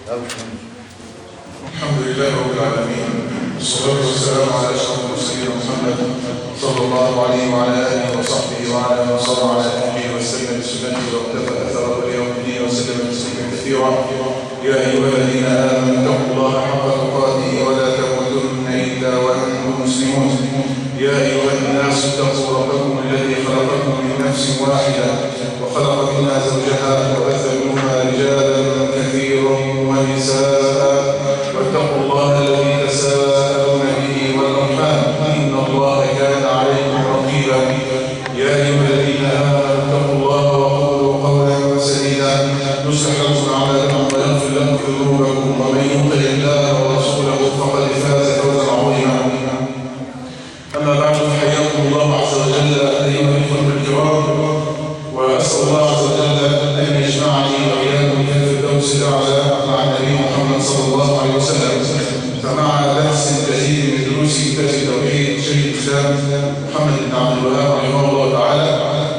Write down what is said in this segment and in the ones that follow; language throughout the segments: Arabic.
الحمد لله رب العالمين، والصلاة والسلام على أشرف المرسلين محمد صلى الله عليه وعلى آله وصحبه وعلى من صار على نهجه واستنى بسنته واقتفى أثره إلى يوم الدين وسلم تسليما كثيرا. يا أيها الذين آمنوا اتقوا الله حق تقاته ولا تموتن إلا وأنتم مسلمون. يا أيها الناس اتقوا ربكم الذي خلقكم من نفس واحدة وخلق منها زوجها وبث منهما رجالا كثيرا ونساء واتقوا الله الذي تساءلون به والأرحام إن الله كان عليكم رقيبا. يا أيها الذين آمنوا اتقوا الله وقولوا قولا سديدا يصلح لكم أعمالكم ويغفر لكم ذنوبكم ومن يطع الله ورسوله فقد فاز فوزا عظيما. أما بعد فحياكم الله عز وجل أيها الإخوة الكرام، وأسأل الله عز وجل أن يجمعني وإياكم في الفردوس الأعلى مع النبي محمد صلى الله عليه وسلم. فمع درس جديد من دروس كتاب التوحيد شيخ الإسلام محمد بن عبد الوهاب رحمه الله تعالى،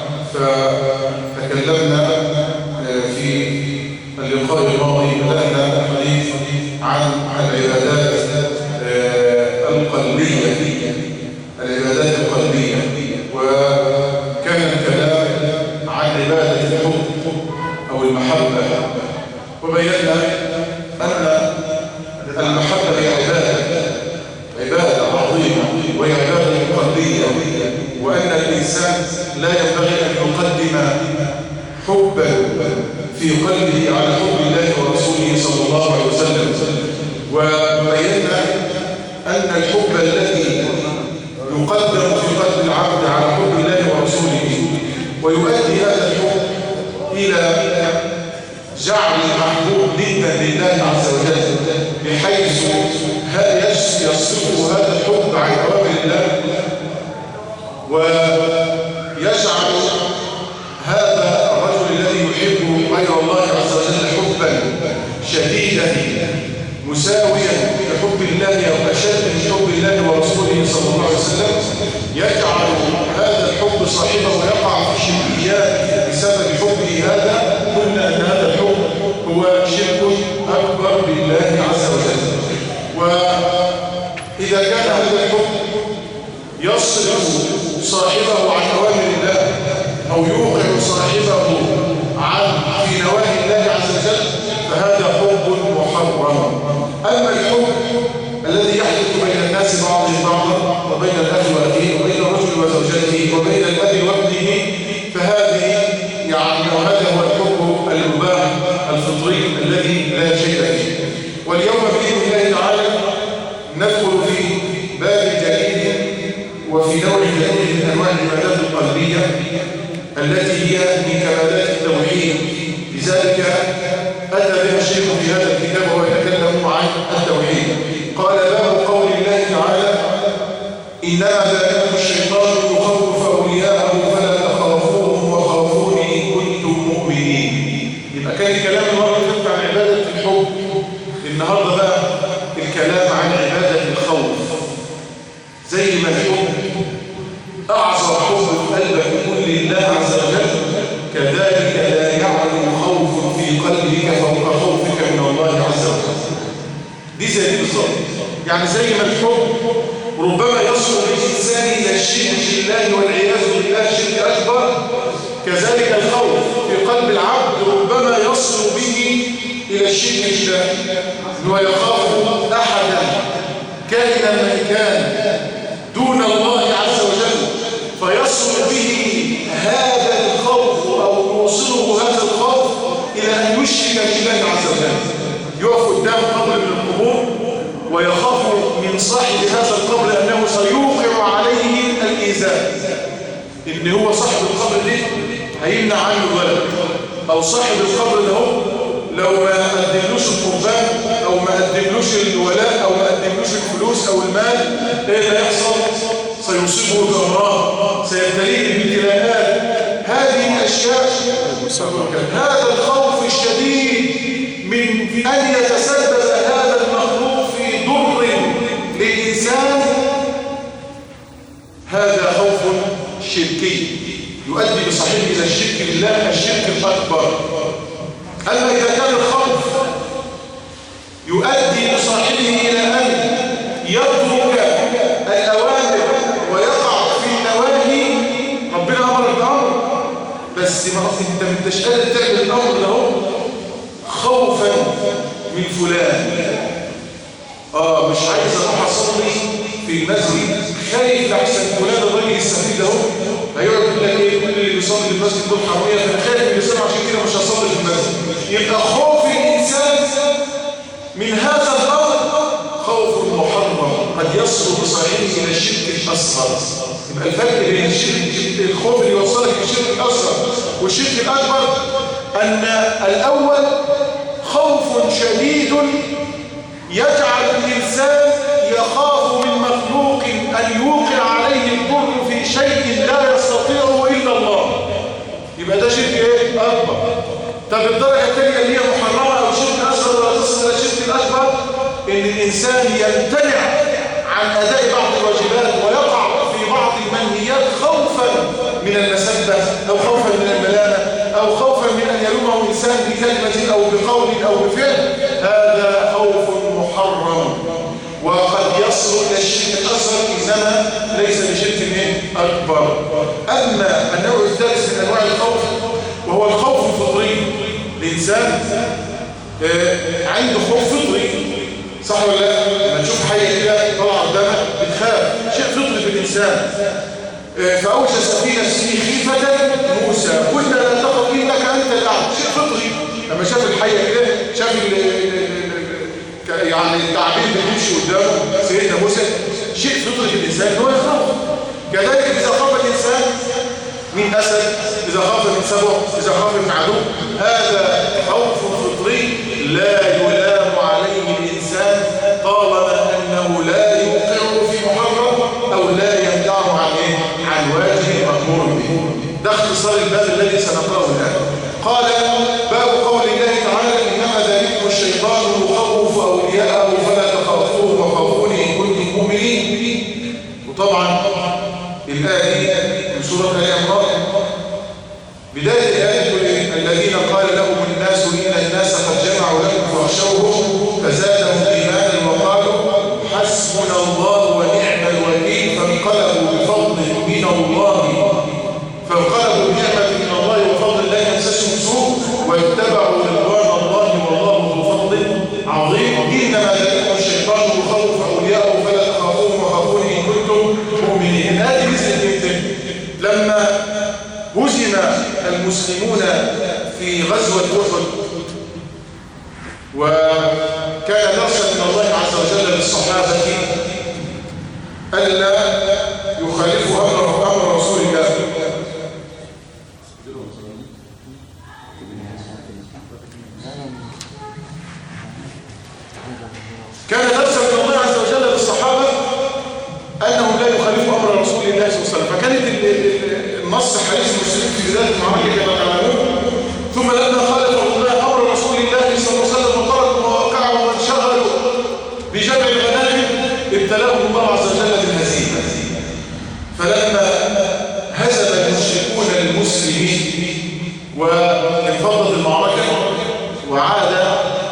فتكلمنا في اللقاء الماضي بدأنا الحديث عن العبادات القلبية، وكان الكلام عن عبادة الحب أو المحبة، وبينا أن المحبة هي عبادة عظيمة وهي عبادة قلبية، وأن الإنسان لا ينبغي أن يقدم حبا في قلبه على حب الله ورسوله صلى الله عليه وسلم. وبينا أن الحب الذي يقدم في قلب العبد على حب الله ورسوله ويؤدي هذا الحب إلى جعل المحبوب ندا لله عز وجل، بحيث يصرف هذا الحب عن أوامر الله ويجعل هذا الرجل الذي يحب غير الله عز وجل حبا شديدا مساويا لحب الله أو أشد من حب الله ورسوله صلى الله عليه وسلم، يجعل هذا الحب صاحبه ويقع في شركيات بسبب حبه هذا. قلنا أن هذا الحب هو شرك أكبر بالله عز وجل. وإذا كان هذا الحب يصرف صاحبه عن أوامر الله أو يوقع صاحبه في نواهي الله عز وجل فهذا حب محرم. أما الحب الذي يحدث بين الناس بعضهم بعضا وبين الأب وأخيه وبين الرجل وزوجته وبين الأب وابنه فهذا هو الحب المباح الفطري الذي لا شيء فيه. واليوم بإذن الله تعالى ندخل في باب جديد وفي نوع جديد من أنواع العبادات القلبية التي هي من كمالات التوحيد. لذلك أتى بها الشيخ في هذا الكتاب وهو يتكلم عن التوحيد. قال باب قول الله تعالى: إنما ذلكم الشيطان يخوف أولياءه فلا تخافوهم وخافوني إن كنتم مؤمنين. يبقى كان الكلام المرة اللي فاتت عن عبادة الحب، النهارده بقى الكلام عن عبادة الخوف. زي ما الحب أعظم حب قلبك يكون لله عز وجل، كذلك لا يعلم خوف في قلبك فوق خوفك من الله عز وجل. دي زي دي بالظبط. يعني زي ما الحب ربما يصل الإنسان إلى الشرك بالله والعياذ بالله شرك أكبر، كذلك الخوف في قلب العبد ربما يصل به إلى الشرك بالله، ويخاف أحدا كائنا من كان دون الله عز وجل، فيصل به هذا الخوف أو يوصله هذا الخوف إلى أن يشرك بالله عز وجل. يقف قدام قبر من القبور ويخاف من صاحب هذا القبر أنه سيوقع عليه الإيذاء، إن هو صاحب القبر ده هيمنع عنه الولد، أو صاحب القبر ده لو ما قدملوش القربان أو ما قدملوش الولاء أو ما قدملوش الفلوس أو المال، إيه اللي هيحصل؟ سيصيبه بأمراض، سيبتليه بابتلاءات. هذه الأشياء، هذا الخوف الشديد من أن يتسبب هذا المخلوق في ضر للإنسان، هذا خوف شركي يؤدي بصاحبه إلى الشرك بالله، الشرك الأكبر. أما إذا كان الخوف يؤدي لصاحبه إلى أن يترك الأوامر ويقع في النواهي. ربنا أمر بالأمر بس ما أنت مش قادر تعمل الأمر له خوفا من فلان. مش عايز أروح أصلي في المسجد خايف لحسن فلان الراجل السفيد ده هيقعد يقول لك ايه كل اللي بيصلي في المسجد دول حراميه فانا خايف من الاسلام عشان كده مش هصلي في المسجد. يبقى خوف الانسان من هذا الامر خوف محرم قد يصل بصاحبه الى الشرك الاصغر. يبقى الفرق بين الشرك الخوف اللي يوصلك للشرك الاصغر والشرك الاكبر ان الاول خوف شديد يجعل الانسان يخاف من مخلوق ان يوقع عليه الضر في شيء لا يستطيعه الا الله. يبقى ده شرك ايه اكبر. طب الدرجه الثانيه اللي هي محرمه او شرك اصغر ولا تصل الى الشرك الاكبر ان الانسان يمتنع عن اداء بعض الواجبات ويقع في بعض المنهيات خوفا من المسبه او خوفا من الملامه او خوفا من ان يلومه انسان بكلمه او بقول او بفعل. هذا خوف محرم وقد يصل الى الشرك الاصغر انما ليس بشرك اكبر. اما النوع الثالث من انواع الخوف وهو الخوف الفطري. الانسان عنده خوف فطري صح ولا لا؟ لما تشوف حاجه كده طالعه قدامك بتخاف، شيء فطري في الانسان. فاوجس في نفسه خيفه موسى قلنا لا تخف انك انت الاعلى. شيء فطري لما شاف الحيه كده شاف يعني التعبير اللي بيمشي قدامه سيدنا موسى شيء فطري في الانسان هو يخاف. كذلك اذا خاف الانسان من اسد، اذا خاف من سبع، اذا خاف من عدو، هذا خوف فطري لا يلام عليه الانسان طالما انه لا يوقعه في محرم او لا يمنعه عن واجب مأمور به. ده اختصار الباب الذي سنقرأه الان. قال باب قول الله تعالى انما ذلكم الشيطان يخوف اولياءه فلا تخافوه وخافوني ان كنتم مؤمنين. وطبعا الايه من سوره ال عمران بدايه الايه تقول الذين قال لهم الناس ان الناس قد جمعوا لكم فاخشوهم فزادهم ايمانا وقالوا حسبنا الله ونعم الوكيل فانقلبوا بفضل من الله من الله وفضل لا يمسسهم سوء واتبعوا رضوان الله والله ذو فضل عظيم. انما ذلكم الشيطان يخوف اولياءه فلا تخافوهم وخافوني ان كنتم مؤمنين. هذه مثل لما هزم المسلمون في غزوه احد وكان درسا من الله عز وجل للصحابه الا يخالفوا امر رسول الله. كان درسا من الله عز وجل للصحابة أنهم لا يخالفوا أمر رسول الله صلى الله عليه وسلم. فكانت النص حديث المسلمين في بداية المعركة كما تعلمون. ثم لما خالف الله أمر رسول الله صلى الله عليه وسلم وتركوا مواقعهم وانشغلوا بجمع الغنائم ابتلاهم الله عز وجل بالهزيمة. فلما هزم المشركون المسلمين وانفضت المعركة وعاد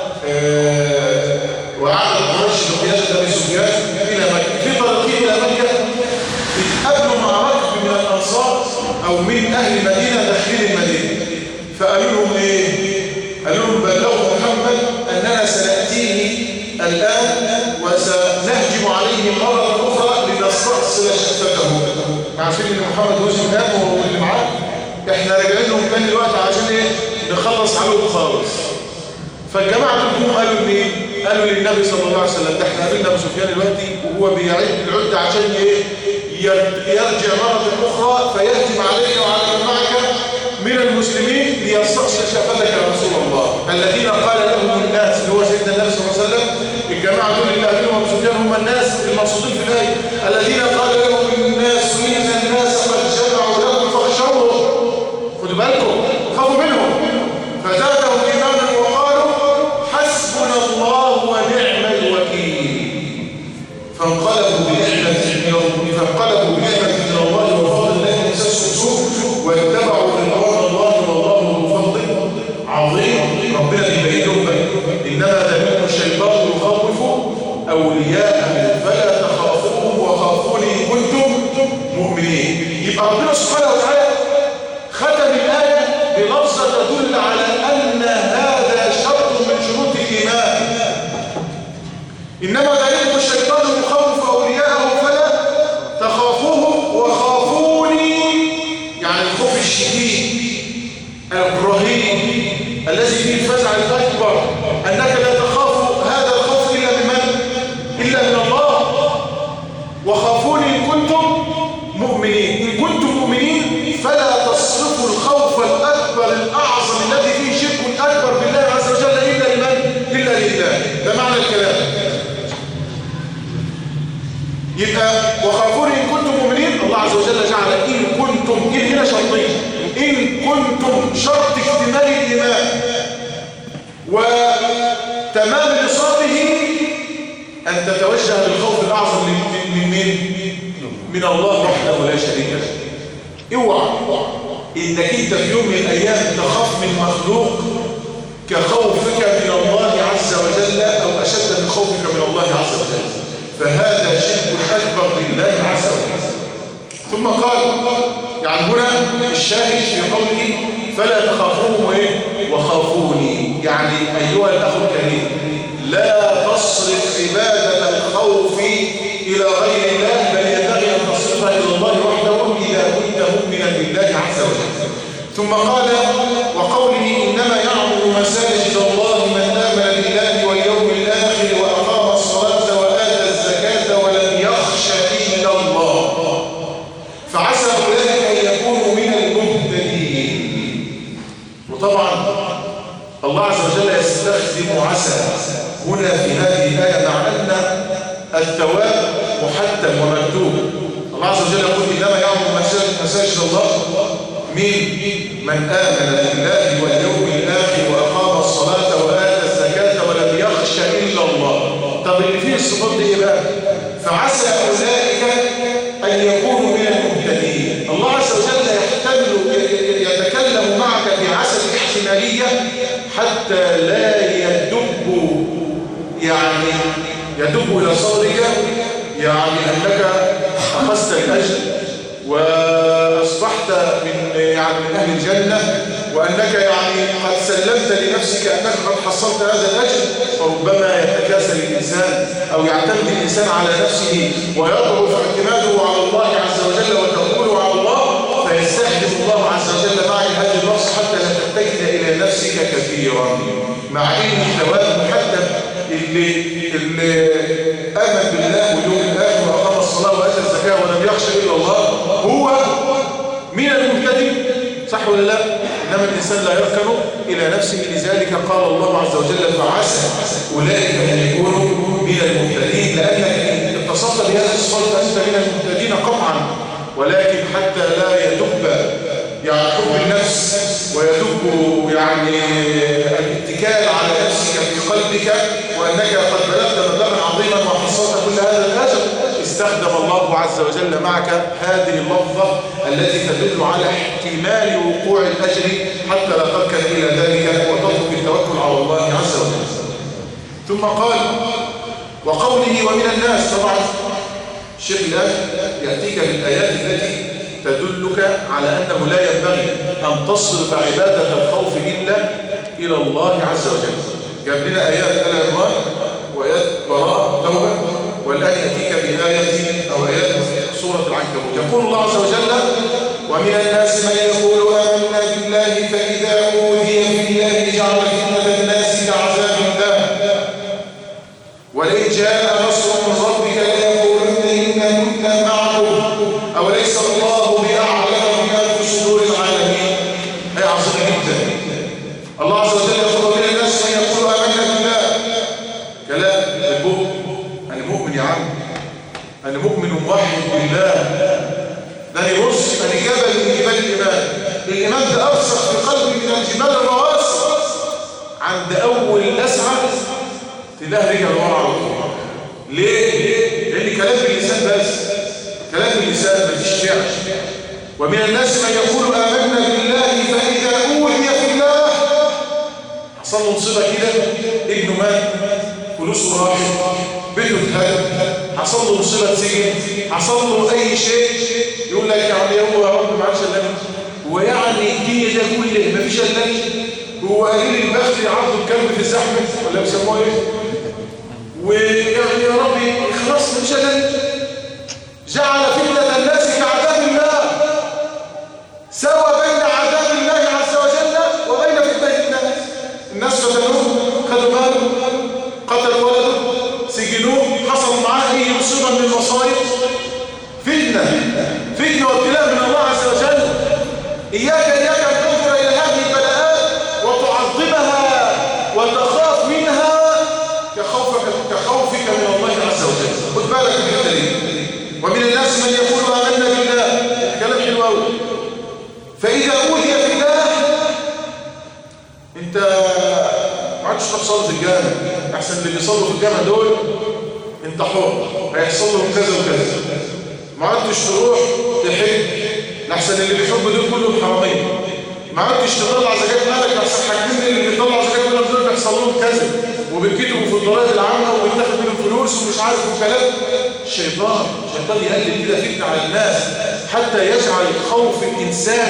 قريش بقيادة أبي سفيان إلى مكة. في طريقهم إلى مكة اتقابلوا مع ركب من الأنصار أو من أهل المدينة داخلين المدينة. فقالوا لهم إيه؟ قالوا لهم بلغوا محمد أننا سنأتيه الآن وسنهجم عليه مرة أخرى لنستأصل شفتهم. عارفين إن محمد هزم الآن وهو اللي معاه. إحنا راجعين لهم تاني الوقت عشان إيه؟ نخلص عليهم خالص. فالجماعة كلهم قالوا لمين؟ قالوا للنبي صلى الله عليه وسلم ده احنا قابلنا ابو سفيان دلوقتي وهو بيعد العده عشان ايه؟ يرجع مره اخرى فيهجم عليك وعلى من معك من المسلمين ليستأصل شفتك يا رسول الله. الذين قال لهم الناس اللي هو سيدنا النبي صلى الله عليه وسلم. الجماعه دول اللي قابلهم ابو سفيان هم الناس المقصودين في الايه. الذين قال لهم الناس ان الناس قد جمعوا لكم فاخشوهم. خدوا بالكم خافوا منهم. فزادهم ايمانا وقالوا حسبنا الله ونعم الوكيل. فانقلبوا بنعمة من الله وفضل لا يمسسهم سوء واتبعوا رضوان الله والله ذو فضل عظيم. ربنا بيبين لهم انما ذلكم الشيطان يبقى ربنا سبحانه وتعالى ختم الآية بلفظة تدل على أن هذا شرط من شروط الإيمان. إنما ذلك الشيطان يخوف أولياءه فلا تخافوهم وخافوني، يعني الخوف الشديد الرهيب الذي فيه الفزع الأكبر، أنك لا تخاف هذا الخوف إلا من؟ إلا من الله. وخافوني إن كنتم مؤمنين. إن كنتم مؤمنين فلا تصرفوا الخوف الأكبر الأعظم الذي فيه شرك أكبر بالله عز وجل إلا لمن؟ إلا لله. ده معنى الكلام. يبقى وخافوني إن كنتم مؤمنين، الله عز وجل جعل إن كنتم، إن هنا شرطين، إن كنتم شرط اكتمال الإيمان وتمام نصابه أن تتوجه بالخوف الأعظم من مين؟ من الله وحده لا شريك له. اوعى إنك أنت في يوم من الأيام تخاف من مخلوق كخوفك من الله عز وجل أو أشد من خوفك من الله عز وجل، فهذا شرك أكبر لله عز وجل. ثم قال يعني هنا الشاهد في قوله فلا تخافوهم وخافوني، يعني أيها الأخ الكريم لا تصرف عبادة الخوف إلى غير الله، بل ينبغي أن تصرفها إلى الله وحده إذا كنت مؤمنا بالله عز وجل. ثم قال وقوله إنما يعمر مساجد الله من آمن بالله واليوم الآخر وأقام الصلاة وآتى الزكاة ولم يخش إلا الله فعسى أولئك أن يكونوا من المهتدين. وطبعا الله عز وجل يستخدم عسى هنا في هذه الآية مع أن الثواب محتم ومكتوب. الله عز وجل يقول إنما يعمر مساجد الله من آمن بالله واليوم الآخر وأقام الصلاة وآتى الزكاة ولم يخش إلا الله. طب اللي فيه الصفات دي بقى فعسى أولئك أن يكونوا من المهتدين. الله عز وجل يتكلم معك بعسى الاحتمالية حتى لا يدب إلى صدرك، يعني أنك أخذت الأجر وأصبحت من أهل الجنة، وأنك قد سلمت لنفسك أنك قد حصلت هذا الأجر. فربما يتكاسل الإنسان أو يعتمد الإنسان على نفسه ويضعف اعتماده على الله عز وجل وتوكله على الله، فيستخدم الله عز وجل معي هذه اللفظ حتى لا تتكل إلى نفسك كثيرا، مع إن الثواب محدد. اللي آمن بالله واليوم الآخر وأقام الصلاة وآتى الزكاة ولم يخش إلا الله هو من المهتدين، صح ولا لا؟ إنما الإنسان لا يركن إلى نفسه. لذلك قال الله عز وجل فعسى أولئك أن يكونوا من المهتدين، لأنك اتصلت بهذا الصفات فأنت من المهتدين قطعا، ولكن حتى لا يدب حب النفس ويدب الاتكال على نفسك في قلبك وأنك قد بلغت مبلغا عظيما وحصلت كل هذا الأجر، استخدم الله عز وجل معك هذه اللفظة التي تدل على احتمال وقوع الأجر حتى لا تركن إلى ذلك وتطلب التوكل على الله عز وجل. ثم قال وقوله ومن الناس. طبعا الشيخ الآن يأتيك بالآيات التي تدلك على أنه لا ينبغي أن تصرف عبادة الخوف إلا إلى الله عز وجل. جاب لنا آيات آل عمران وآيات براءة توبة، والآن يأتيك بآية أو آيات سورة العنكبوت. يقول الله عز وجل ومن الناس من يقول آمنا بالله فإذا أوذي في الله جعل فتنة الناس كعذاب الله ولئن جاء نصر من ربك ليقولن إنا كنا معكم أوليس الله بأعلم بما في صدور العالمين. هي عظيمة جدا. الله عز وجل يقول من الناس من يقول آمنا بالله، كلام المؤمن. أنا مؤمن يا عم، أنا مؤمن موحد بالله، ده يبص أنا جبل من جبال الإيمان. الإيمان ده أرسخ في قلبي من الجبال الرواسي، عند أول لسعة تلاقي رجل ورا على طول. ليه؟ لأن كلام باللسان بس، كلام باللسان مفيش فعل. ومن الناس من يقول آمنا بالله فإذا أوذي في الله حصل له مصيبة كده، ابنه مات، فلوسه راحت، بيته اتهدم، حصل له مصيبة سجن، حصل له أي شيء، يقول لك يعني هو رب معاش إلا هو يعني الدنيا ده كله مفيش إلا هو قليل البخت يعرضوا الكلب في الزحمة ولا بيسموه إيه؟ ويعني يا ربي خلاص مفيش إلا جعل فتنة الناس كعذاب الله، سوى بين عذاب الله عز وجل وبين فتنة الناس فتنوه، خدوا ماله، قتلوا ولده، سجنوه، حصل معاه اي مصيبه من المصائب، فتنه وابتلاء من الله عز وجل. اياك ان تنظر الى هذه البلاءات وتعظمها وتخاف منها كخوفك من الله عز وجل. خد بالك من الحته دي. ومن الناس من يقول آمنا بالله، كلام حلو قوي، فإذا أوذي في الله أنت ما عادش تروح تصلي في الجامع، أحسن اللي بيصلوا في الجامع دول أنت حر، هيحصل لهم كذا وكذا. ما عادش تروح تحج، أحسن اللي بيحبوا دول كلهم حرامين. ما عادش تطلع زكاة مالك، أحسن حاجتين اللي بيطلعوا زكاة مالك دول بيحصل لهم كذا، وبيتكتبوا في الضرائب العامة وبيتاخد منهم فلوس ومش عارف وكلام. الشيطان يقلل كده فتنة على الناس حتى يجعل خوف الإنسان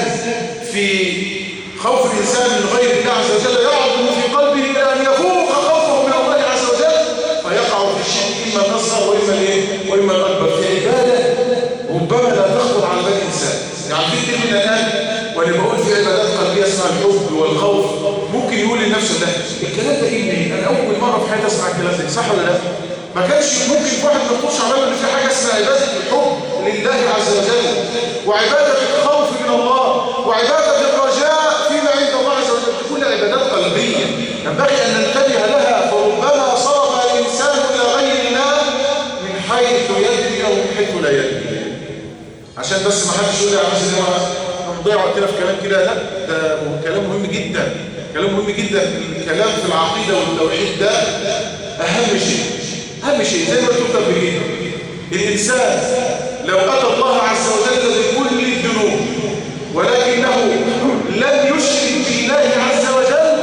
من غير الله عز وجل يعظم في قلبه إلى أن يفوق خوفه من الله عز وجل، فيقع في الشرك إما الأصغر وإما الأكبر. في عبادة ربما لا تخطر على بال الإنسان. يعني في كتير من الآن وأنا بقول في عبادات قلبية اسمها الحب والخوف، ممكن يقول لنفسه ده الكلام ده إيه؟ أنا أول مرة في حياتي أسمع الكلام ده، صح ولا لا؟ ما كانش ممكن واحد ما يخطرش على باله ان في حاجه اسمها عباده الحب لله عز وجل، وعباده الخوف من الله، وعباده الرجاء فيما عند الله عز وجل. كل عبادات قلبيه ينبغي ان ننتبه لها، فربما صرف الانسان الى غير الله من حيث يدري او من حيث لا يدري. عشان بس ما حدش يقول يا مثلا انا مضيع وقتنا في كلام كده، لا ده كلام مهم جدا، كلام مهم جدا. الكلام في العقيده والتوحيد ده اهم شيء زي ما تكتب بكده. الإنسان لو أتى الله عز وجل بكل الذنوب ولكنه لم يشرك بالله عز وجل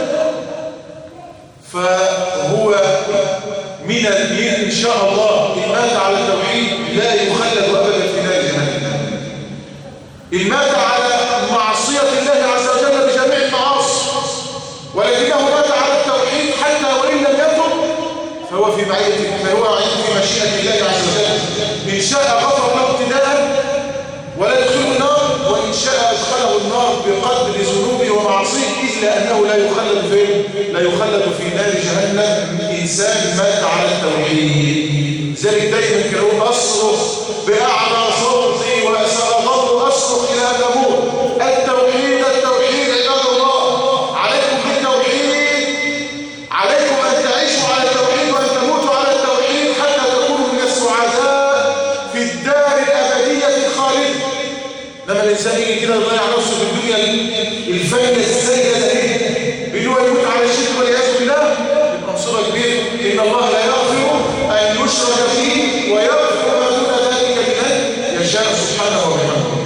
فهو من إن شاء الله إن مات على التوحيد لا يخلد أبدا في نار جهنم. إن مات على معصية الله عز وجل بجميع المعاصي ولكنه مات على التوحيد حتى وإن لم يتب فهو في مشيئة الله عز وجل. إن شاء غفر له ابتداء ولا يدخله النار، وإن شاء أدخله النار بقدر ذنوبه ومعصيه، إلا أنه لا يخلد في نار جهنم إنسان مات على التوحيد. ذلك دايما كانوا أصرخ بأعلى صوتي وسأظل أصرخ إلى أن أموت التوحيد عباد الله، عليكم بالتوحيد، عليكم أن تعيشوا على التوحيد وأن تموتوا على التوحيد حتى تكونوا من السعداء في الدار الأبدية الخالدة. لما الإنسان يجي كده يضيع نفسه في الدنيا الفانية السيئة دي بأنه يموت على الشرك والعياذ بالله، يبقى مصيبة كبيرة. إن الله لا يغفر أن يشرك به ويغفر ما دون ذلك لمن يشاء سبحانه وبحمده.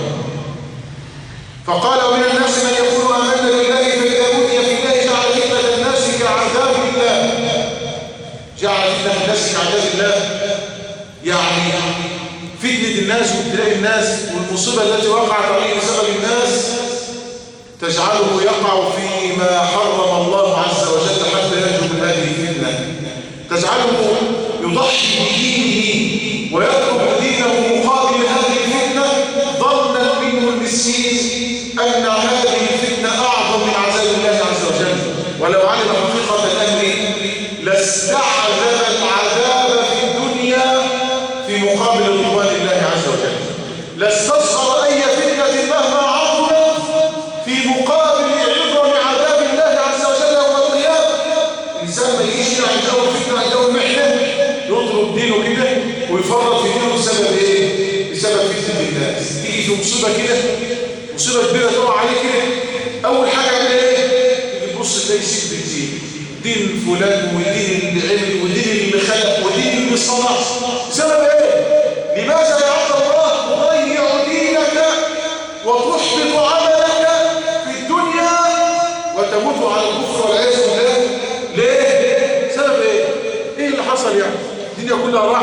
فقال ومن الناس من يقول آمنا بالله فإذا أوذي في الله جعل فتنة الناس كعذاب الله. جعل فتنة الناس كعذاب الله، يعني فتنة الناس وابتلاء الناس والمصيبة التي وقعت عليه بسبب الناس تجعله يقع فيما حرم الله عز وجل حتى ينجو من هذه الفتنة، تجعله يضحي بدينه ويترك دينه مقابل هذه الفتنة ظنا منه المسكين أن هذه الفتنة أعظم من عذاب الله عز وجل، ولو علم حقيقة الأمر لاستعذب العذاب في الدنيا في مقابل رضوان الله عز وجل، لاستصغر أي فتنة مهما عظمت في مقابل عظم عذاب الله عز وجل يوم القيامة. الإنسان ما يجيش عنده فتنة عنده محنة يضرب دينه كده ويفرط في دينه بسبب إيه؟ بسبب فتنة الناس. تيجي في مصيبة كده، مصيبة كبيرة تقع عليه كده، أول حاجة يعمل إيه؟ يبص تلاقي سيب دين فلان والدين اللي عمل والدين اللي خلق والدين اللي صنع. بسبب إيه؟ لماذا يا عبد الله تضيع دينك وتحبط عملك في الدنيا وتموت على الكفر والعياذ بالله؟ ليه؟ سبب ايه؟ ايه اللي حصل يعني؟ الدنيا كلها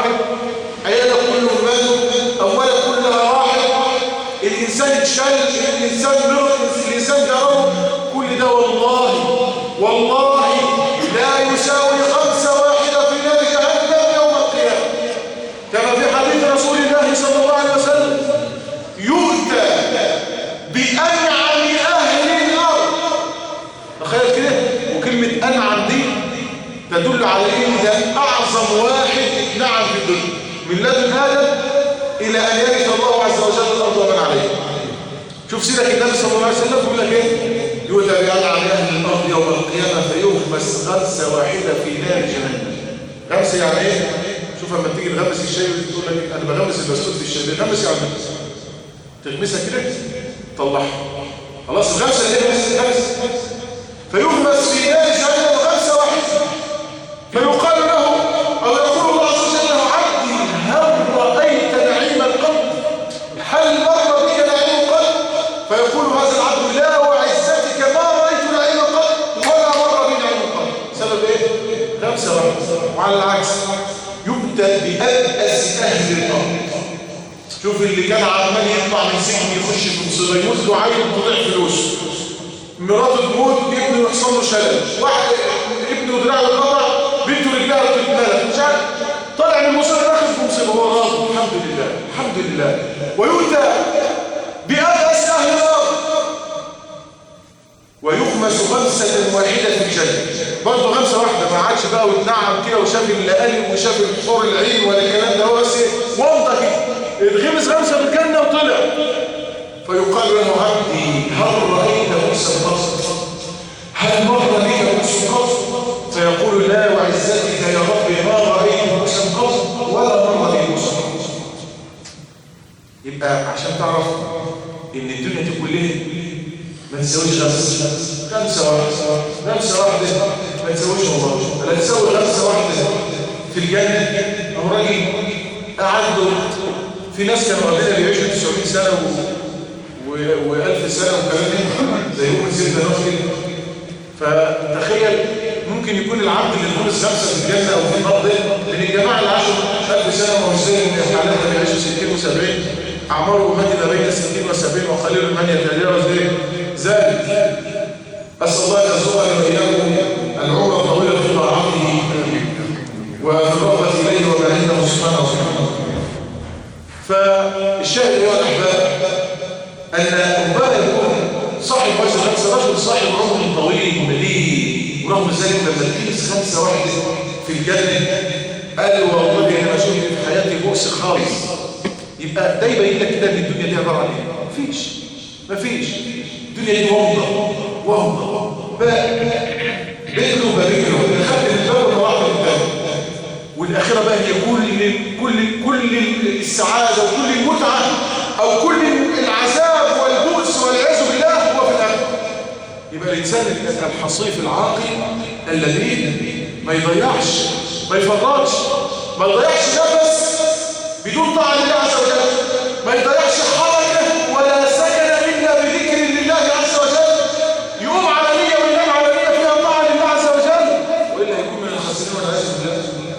والله لا يساوي خمسة واحدة في نار جهنم يوم القيامة، كما في حديث رسول الله صلى الله عليه وسلم: يؤتى بأنعم أهل الأرض. تخيل كده، وكلمة أنعم دي تدل على إن ده أعظم واحد اتنعم في الدنيا من لدن آدم إلى أن يرث الله عز وجل الأرض ومن عليها. شوف سيرة النبي صلى الله عليه وسلم بيقول لك إيه؟ يؤتى بأنعم أهل الأرض يوم القيامة فيغمس غمسة واحدة في نار جهنم. غمسة يعني إيه؟ شوف لما تيجي تغمس الشاي وتقول لك أنا بغمس البسكوت في الشاي، بغمس يعني تغمسها كده طلعها خلاص. الغمسة اللي هي غمس فيغمس في نار جهنم غمسة واحدة، فيقال له أو يقول الله عز وجل له: عبدي هل رأيت نعيما قط؟ هل مر بك نعيم قط؟ فيقول هذا العبد: لا وعزتك ما رأيت نعيما قط ولا مر بي نعيم قط. سبب ايه؟ غمسة واحدة. وعلى العكس يبدأ بأبأس أهل الأرض. شوف اللي كان عمال يطلع من سجن يخش في مصيبة، يموت له عيل تضيع فلوسه، مراته تموت، ابنه يحصل له شلل، واحد ابنه دراعه يتقطع، بنته رجلها تتملى، مش عارف، طالع من المصيبة داخل في مصيبة، هو راضي الحمد لله الحمد لله. ويؤتى بأبأس أهل الأرض ويغمس غمسة واحدة في الجنة. برضه غمسة واحدة، ما عادش بقى واتنعم كده وشاف اللقالب وشاف الحور العين ولا الكلام ده، هو بس ومضة كده اتغمس غمسة في الجنة وطلع. فيقال له: عبدي هل رأيت موسى قط؟ هل مر بك موسى قط؟ فيقول: لا وعزتك يا رب ما رأيت موسى قط ولا مر بي موسى قط. يبقى عشان تعرف ان الدنيا دي كلها ما تساويش غمسة واحدة ما تساويش والله، لا تساوي غمسة واحدة في الجنة. أو راجل قعدوا في ناس كانوا قبلنا بيعيشوا 900 سنة و1000 سنة وكلام زي يوم سيدنا نوح كده. فتخيل ممكن يكون العبد اللي يخلص غمسة في الجنة أو في الأرض من الجماعة اللي عاشوا 1000 سنة ومسلمين من حالاتنا بيعيشوا 60 و70، أعمارهم ما بين 60 و70 وقليل من يتجاوز ذلك. أسأل الله أن يرزقنا وإياكم العمر الطويلة في طاعته والرغبة إليه وما عنده سبحانه وتعالى. فالشاهد أيها الأحباب أن ربما يكون صاحب وجه الغمسة رجل صاحب عمر طويل مليء، ورغم ذلك لما تقيس غمسة واحدة في الجنة قال والله أنا شفت في حياتي بؤس خالص. يبقى ده يبين لك كده ان الدنيا دي عباره عن ايه؟ مفيش. الدنيا دي وهمه بينه وبينه خدت الباب وطلعت الباب، والاخره بقى هي كل السعاده وكل المتعه او كل العذاب والبؤس والعياذ بالله هو في الاخره. يبقى الانسان الحصيف العاقل الذي ما يضيعش، ما يفرطش، ما يضيعش نفس بدون طاعة لله عز وجل، ما يضيعش حركة ولا سكن إلا بذكر لله عز وجل، يقوم عملية وينام عملية فيها طاعة لله عز وجل، وإلا يكون من الخاسرين والعياذ بالله.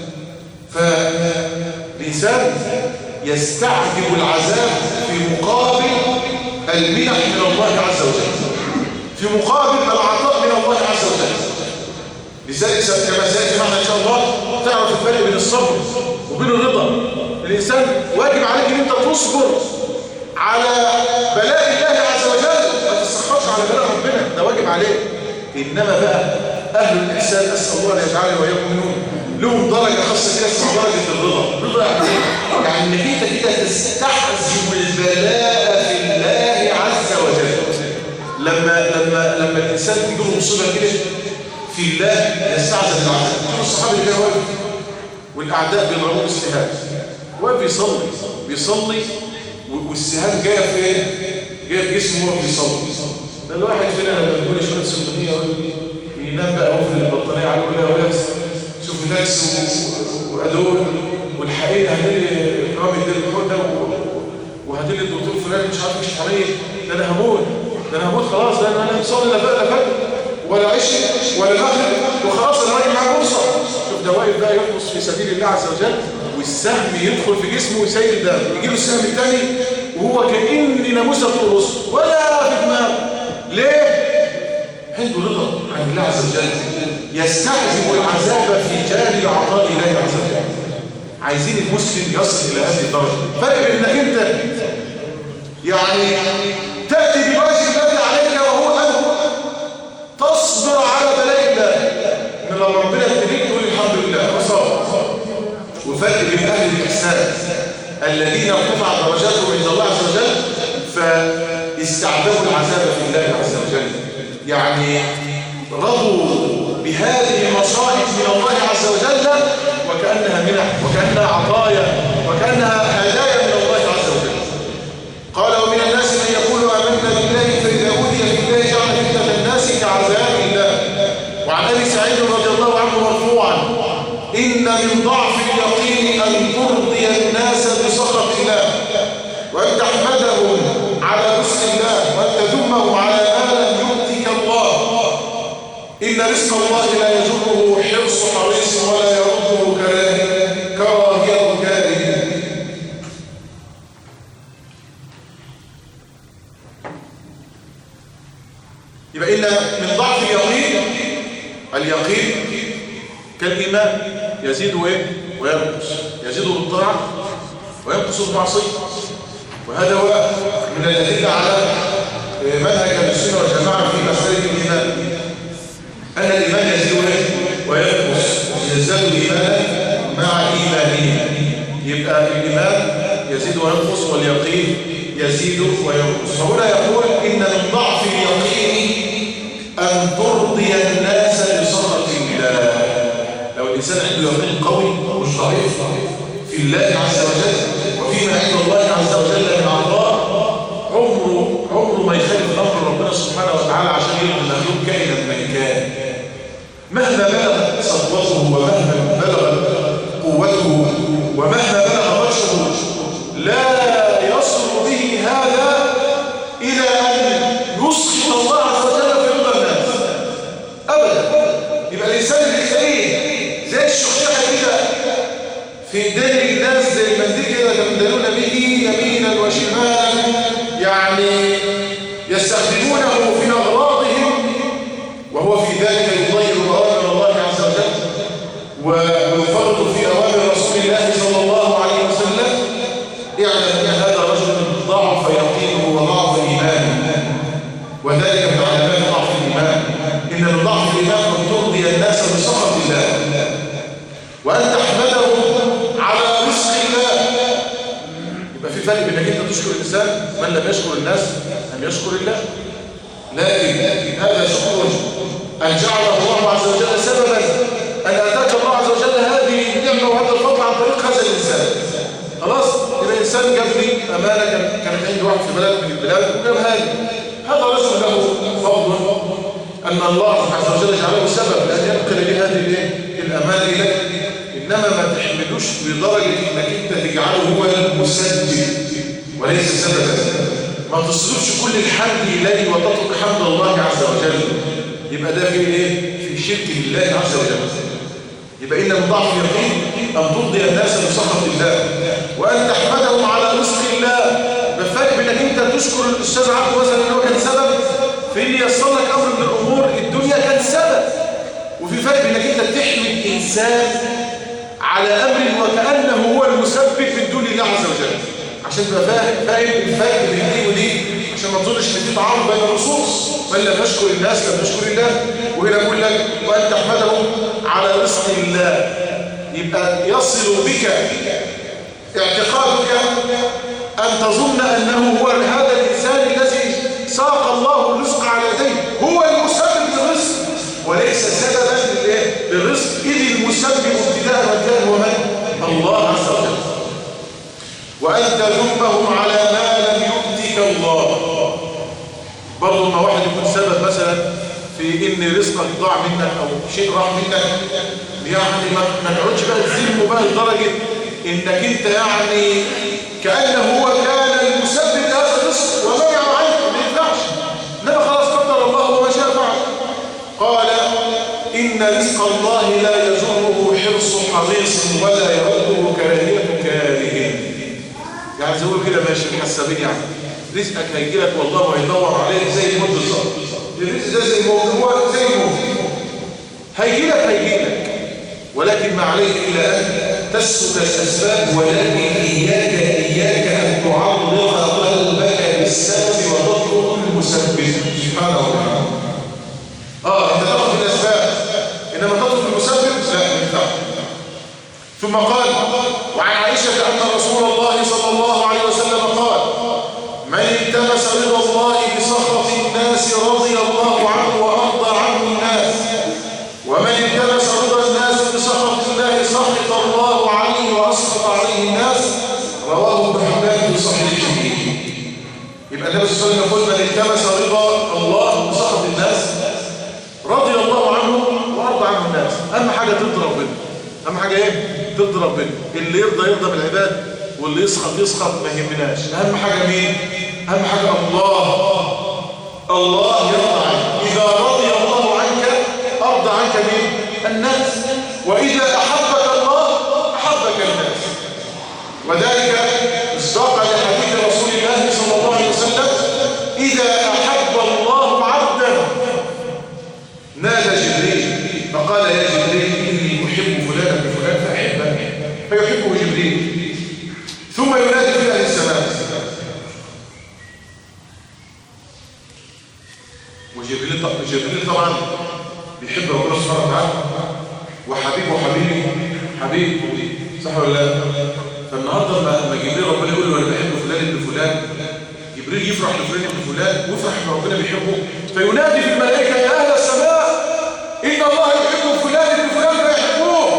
فالإنسان يستعجب العذاب في مقابل المنح من الله عز وجل، في مقابل العطاء من الله عز وجل. لذلك كما سيأتي معنا إن شاء الله تعرف الفرق بين الصبر وبين الرضا. الإنسان واجب عليك أن أنت تصبر على بلاء الله عز وجل، ما تستخفش على بلاء ربنا، ده واجب عليك. إنما بقى أهل الإحسان أسأل الله أن يجعلنا وإياكم منهم لهم درجة خاصة كده اسمها درجة الرضا. الرضا يعني إنك أنت كده تستحزم البلاء في الله عز وجل. لما الإنسان تجيله مصيبة كده في الله يستعزم العذاب. الصحابي كده واقف والأعداء بيضربوه بالسهام، واقف بيصلي والسهام جايه في ايه؟ جايه في جسمه وهو بيصلي. ده الواحد فينا لما يقول شويه سخونيه ينام بقى هو في البطانيه على كلها ولابس شوف ناس وادول والحقيقه هتلي اكرام الدين ده وهتلي الدكتور فلان مش عارف يكشف عليه، ده انا هموت خلاص، ده انا مصلي لا فجر ولا عشي ولا مغرب وخلاص انا راجل معاه فرصه. شوف ده واقف بقى يخلص في سبيل الله عز وجل والسهم يدخل في جسمه ويسيل الدم، يجي له السهم الثاني وهو كأن ناموسه بتقرصه ولا في دماغه. ليه؟ عنده رضا عن الله عز وجل، يستعجب العذاب في جانب عطاء الله عز وجل. عايزين المسلم يصل إلى هذه الدرجة. فرق إنك أنت يعني تأتي بواجب الله عليك وهو أن تصبر على بلاء الله، إن لما ربنا يبتليك تقول الحمد لله وصار. وفرق بين أهل الإحسان الذين ارتفع درجاتهم عند الله عز وجل فاستعذبوا العذاب في الله عز وجل، يعني رضوا بهذه المصائب من الله عز وجل وكأنها منح وكأنها عطايا وكأنها هدايا من الله عز وجل. قال ومن الناس من يقول آمنا بالله فإذا أوذي في الله جعل فتنة الناس كعذاب الله. وعن أبي سعيد رضي الله عنه مرفوعا إن من ضعف اليقين أن ترضي الناس بسخط الله وأن تحمدهم على رزق الله وأن تذمهم على ما لم يؤتك الله. إن رزق الله لا يجره حرص حريص ولا يرده كراهية كاره. يبقى إن من ضعف اليقين كالإيمان يزيد وينقص، يزيد بالطاعة وينقص بالمعصية. وهذا هو من الأدلة على منهج أهل السنة والجماعة في مسألة الإيمان، أن الإيمان يزيد وينقص، يزداد الإيمان مع إيمانه. يبقى الإيمان يزيد وينقص واليقين يزيد وينقص. فهنا يقول إن من ضعف اليقين أن ترضي الناس بسخط الله. لو الإنسان عنده يقين قوي مش ضعيف في الله عز وجل وفيما عند الله عز وجل من عطاء، عمره ما يخالف أمر ربنا سبحانه وتعالى عشان يلقي المخلوق كائنا من كان. مهما بلغت سطوته ومهما بلغت قوته ومهما بلغ بطشه لا يصل به هذا إلى أن يسخط الله عز وجل في رضا الناس أبدا. يبقى الإنسان اللي تلاقيه زي الشخشخة كده في دين الناس زي المنديل كده يمدلون به يمينا وشمالا، يعني يستخدمونه في أغراضهم وهو في ذلك يضيع أوامر الله عز وجل ويفرط في أوامر رسول الله صلى الله عليه وسلم. اعلم أن هذا رجل ضعف يقينه وضعف إيمانه، وذلك من علامات ضعف الإيمان. إن من ضعف الإيمان أن ترضي الناس بسخط الله وأن تحمدهم على رزق الله. يبقى في فرق بين انك انت تشكر الانسان، من لم يشكر الناس لم يشكر الله. لكن هذا شكر ان جعله الله عز وجل سببا ان اتاك الله عز وجل هذه النعمه وهذا الفضل عن طريق هذا الانسان. خلاص يبقى الانسان جاب لي امانه كانت عندي واحد في بلد من البلاد وجابها لي، هذا رجل له فضل ان الله عز وجل جعله سبب لان ينقل لي هذه الامانه اليك. إنما ما تحملوش بدرجة إنك أنت تجعله هو المسبب وليس سببا. ما تصرفش كل الحمد إليه وتترك حمد الله عز وجل، يبقى ده في إيه؟ في شرك لله عز وجل. يبقى إن من ضعف اليقين أن ترضي الناس بسخط الله وأن تحمدهم على رزق الله. بفرق بأنك أنت تشكر الأستاذ عبد مثلا إن هو كان سبب في إن يصل لك أمر من الأمور الدنيا كان سبب، وفي فرق بأنك أنت تحمد إنسان على أمر وكأنه هو المسبب من دون الله عز وجل. عشان تبقى فاهم الفرق بين دي ودي، عشان ما تظنش ان في تعارض بين النصوص. من لم يشكر الناس لم يشكر الله. وهنا يقول لك وأن تحمدهم على رزق الله، يبقى يصل بك اعتقادك أن تظن أنه هو هذا الإنسان الذي ساق الله الرزق على يديه هو المسبب للرزق وليس سببا للرزق، إذ المسبب ابتداء وانتهاء هو من؟ الله عز وجل. وأن تذمهم على ما لم يؤتك الله. برضو ما واحد يكون سبب مثلا في إن رزقك ضاع منك أو شيء راح منك، يعني ما نقعدش بقى تذمه بقى لدرجة إنك أنت يعني كأنه هو كان المسبب لهذا الرزق ومنعه عنك، ما ينفعش. إنما خلاص قدر الله وما شاء فعل. قال إن رزق الله لا يجره حرص حريص ولا يرده كراهية كارهين. يعني زي كده ماشي الحسابين، يعني رزقك هيجي لك والله هيدور عليك زي الموت بالظبط. الرزق ده زي موت، هو زي موت هيجي لك، ولكن ما عليك إلا أن تسلك الأسباب، ولكن إياك أن تعلق قلبك بالسبب وتترك المسبب سبحانه وتعالى. أنت تأخذ الأسباب إنما تترك المسبب لا ينفع. ثم قال: وعن عائشة أن رسول الله صلى الله عليه وسلم قال: من التمس رضا الله بسخط الناس رضي الله عنه وأرضى عنه الناس، ومن التمس رضا الناس بسخط الله سخط الله عليه وأسخط عليه الناس. رواه ابن حبان في صحيحه. يبقى النبي صلى الله عليه وسلم يقول: من التمس رضا الله بسخط الناس رضي الله عنه وأرضى عنه الناس. أهم حاجة ترضى ربنا. أهم حاجة إيه؟ ترضى ربنا. اللي يرضى بالعباد، واللي يسخط ما يهمناش. أهم حاجة مين؟ أهم حاجة الله يرضى عنك. إذا رضي الله عنك أرضى عنك مين؟ الناس. وإذا أحبك الله أحبك الناس. وذلك مصداقا لحديث رسول الله صلى الله عليه وسلم: إذا أحب الله عبدا نادى جبريل فقال: يا جبريل إني أحب فلانا بفلان فأحبه، فيحبه جبريل. ثم ينادي في أهل السماء. وجبريل طبعا بيحب ربنا سبحانه وتعالى، وحبيبه حبيب صح ولا لا؟ فالنهارده لما جبريل ربنا يقول له: انا بحب فلان ابن فلان، جبريل يفرح لفلان ابن فلان ويفرح ان ربنا بيحبه، فينادي في الملائكه: يا اهل السماء ان الله يحب فلان ابن فلان فيحبوه،